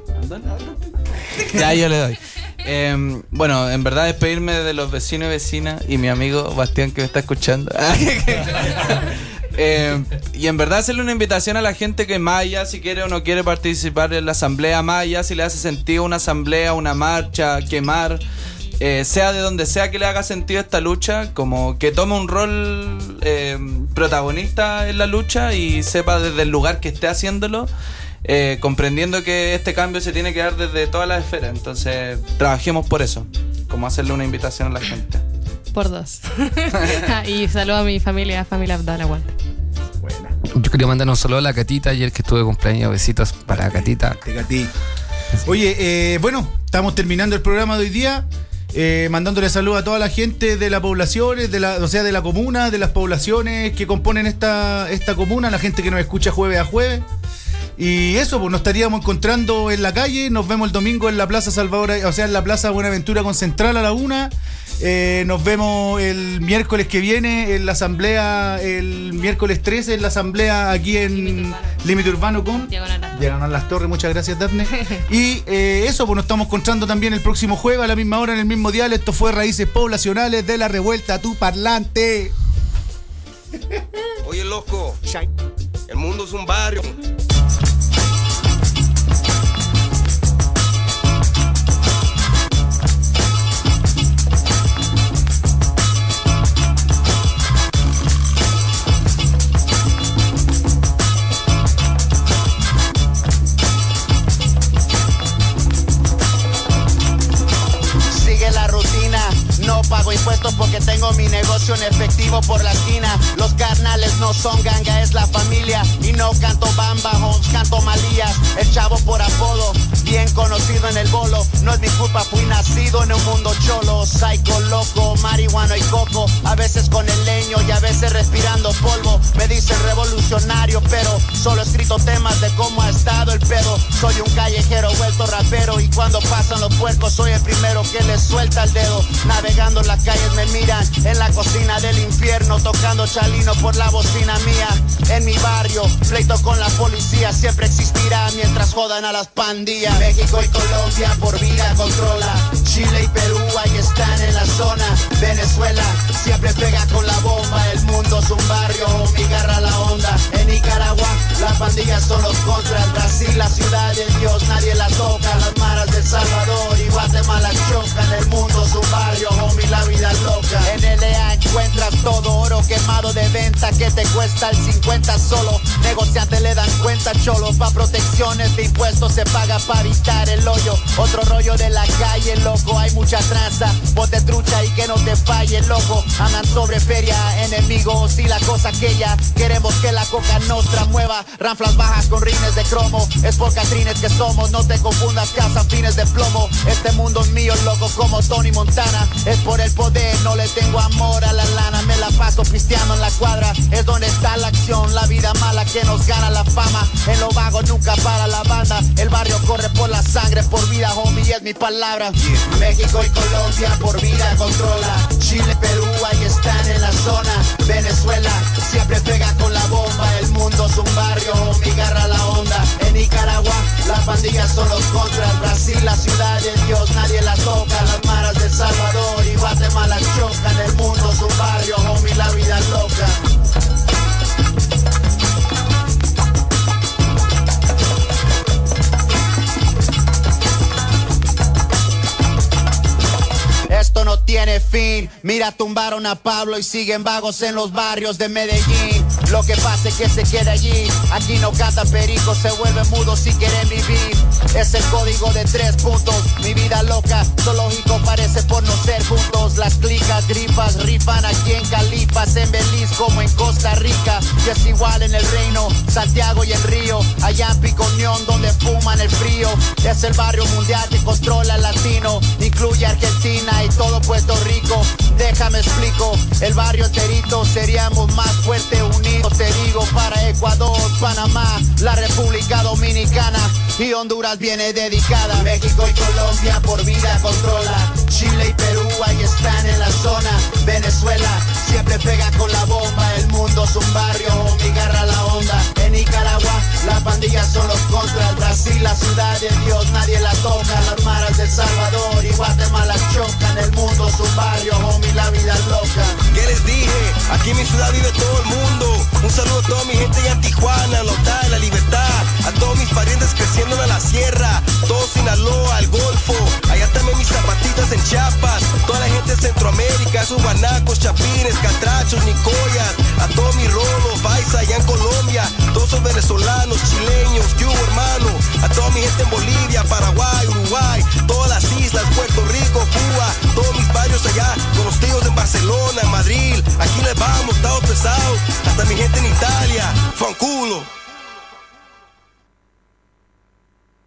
Ya yo le doy. Eh, bueno, en verdad despedirme de los vecinos y vecinas y mi amigo Bastián que me está escuchando. Eh, y en verdad hacerle una invitación a la gente que más allá si quiere o no quiere participar en la asamblea, más allá si le hace sentido una asamblea, una marcha, quemar, eh, sea de donde sea que le haga sentido esta lucha, como que tome un rol eh, protagonista en la lucha y sepa desde el lugar que esté haciéndolo, eh, comprendiendo que este cambio se tiene que dar desde todas las esferas. Entonces trabajemos por eso, como hacerle una invitación a la gente. Por dos. Y saludo a mi familia, familia Abdala, aguanta. Buena. Yo quería mandar un saludo a la Catita ayer que estuve de cumpleaños. Besitos para Catita. Oye, eh, bueno, estamos terminando el programa de hoy día. Eh, mandándole saludos a toda la gente de las poblaciones, de la, o sea, de la comuna, de las poblaciones que componen esta, esta comuna, la gente que nos escucha jueves a jueves. Y eso, pues nos estaríamos encontrando en la calle. Nos vemos el domingo en la Plaza Salvador, o sea, en la Plaza Buenaventura con Central a la una. Eh, nos vemos el miércoles que viene en la asamblea, el miércoles trece en la asamblea aquí en Límite Urbano con Diagonal Las Torres. Muchas gracias, Daphne. Y eh, eso, pues nos estamos encontrando también el próximo jueves a la misma hora en el mismo dial. Esto fue Raíces Poblacionales de la Revuelta a tu Parlante. Oye, loco, el mundo es un barrio. No pago impuestos porque tengo mi negocio en efectivo por la esquina. Los carnales no son ganga, es la familia. Y no canto bamba, homes, canto malías. El chavo por apodo, bien conocido en el bolo. No es mi culpa, fui nacido en un mundo cholo. Psycho, loco, marihuana y coco. A veces con el leño y a veces respirando polvo. Me dicen revolucionario, pero solo he escrito temas de cómo ha estado el pedo. Soy un callejero vuelto rapero. Y cuando pasan los puercos soy el primero que les suelta el dedo. Navegando las calles me miran en la cocina del infierno, tocando chalino por la bocina mía. En mi barrio, pleito con la policía siempre existirá mientras jodan a las pandillas. México y Colombia por vida controla. Chile y Perú ahí están en la zona. Venezuela siempre pega con la bomba. El mundo es un barrio, mi garra la onda. En Nicaragua las pandillas son los contras. Brasil la ciudad de Dios, nadie la toca. Las maras de El Salvador y Guatemala chocan. El mundo es un barrio, homie, la vida loca. En L A encuentras todo oro quemado de venta que te cuesta el cincuenta solo. Negociantes le dan cuenta, cholo. Pa' protecciones de impuestos se paga pa' evitar el hoyo. Otro rollo de la calle, loco, hay mucha tranza. Bote trucha y que no te falle, loco. Andan sobre feria, enemigos y la cosa aquella. Queremos que la coca nostra mueva. Ranflas bajas con rines de cromo. Es por catrines que somos, no te confundas, cazan fines de plomo. Este mundo es mío, loco, como Tony Montana. Es por el poder, no le tengo amor a la lana. Me la paso pisteando en la cuadra. Es donde está la acción, la vida mala que nos gana la fama. En lo vago nunca para la banda. El barrio corre por la sangre, por vida, homie, es mi palabra. México y Colombia por vida controla. Chile, Perú, ahí están en la zona. Venezuela siempre pega con la bomba. El mundo es un barrio, homie, garra la onda. En Nicaragua las pandillas son los contras. Brasil la ciudad de Dios, nadie la toca. Las maras de El Salvador y Guatemala chocan. El mundo es un barrio, homie, la vida loca. tiene fin. Mira, tumbaron a Pablo y siguen vagos en los barrios de Medellín. Lo que pasa es que se queda allí. Aquí no canta perico, se vuelve mudo si quieren vivir. Es el código de tres puntos. Mi vida loca, zoológico parece por no ser juntos. Las clicas, gripas, rifan aquí en Calipas, en Belice como en Costa Rica. Y es igual en el Reino, Santiago y en Río. Allá en Picoñón donde fuman el frío. Es el barrio mundial que controla el latino. Incluye Argentina y todo Puerto Rico. Déjame explico, el barrio enterito seríamos más fuertes unidos. Te digo para Ecuador, Panamá, la República Dominicana y Honduras viene dedicada. México y Colombia por vida controla. Chile y Perú ahí están en la zona. Venezuela siempre pega con la bomba. El mundo es un barrio, mi garra la onda. En Nicaragua las pandillas son los contras. Brasil la ciudad de Dios, nadie la toca. Las maras de El Salvador y Guatemala chocan. El mundo es un barrio, homie, la vida es loca. ¿Qué les dije? Aquí en mi ciudad vive todo el mundo. Un saludo a toda mi gente allá en Tijuana, Lota, La Libertad. A todos mis parientes creciendo en la sierra. Todo Sinaloa, el Golfo. Allá también mis zapatitas en Chiapas. Toda la gente de Centroamérica, sus guanacos, chapines, catrachos, nicoyas. A todos mis rolos, Baiza allá en Colombia. Todos son venezolanos, chileños, ¿qué hubo, hermano? A toda mi gente en Bolivia, Paraguay, Uruguay. Todas las islas, Puerto Rico, Cuba. Todos mis barrios allá, con los tíos en Barcelona, en Madrid. Aquí les vamos, estamos pesados. Hasta mi gente en Italia, fanculo.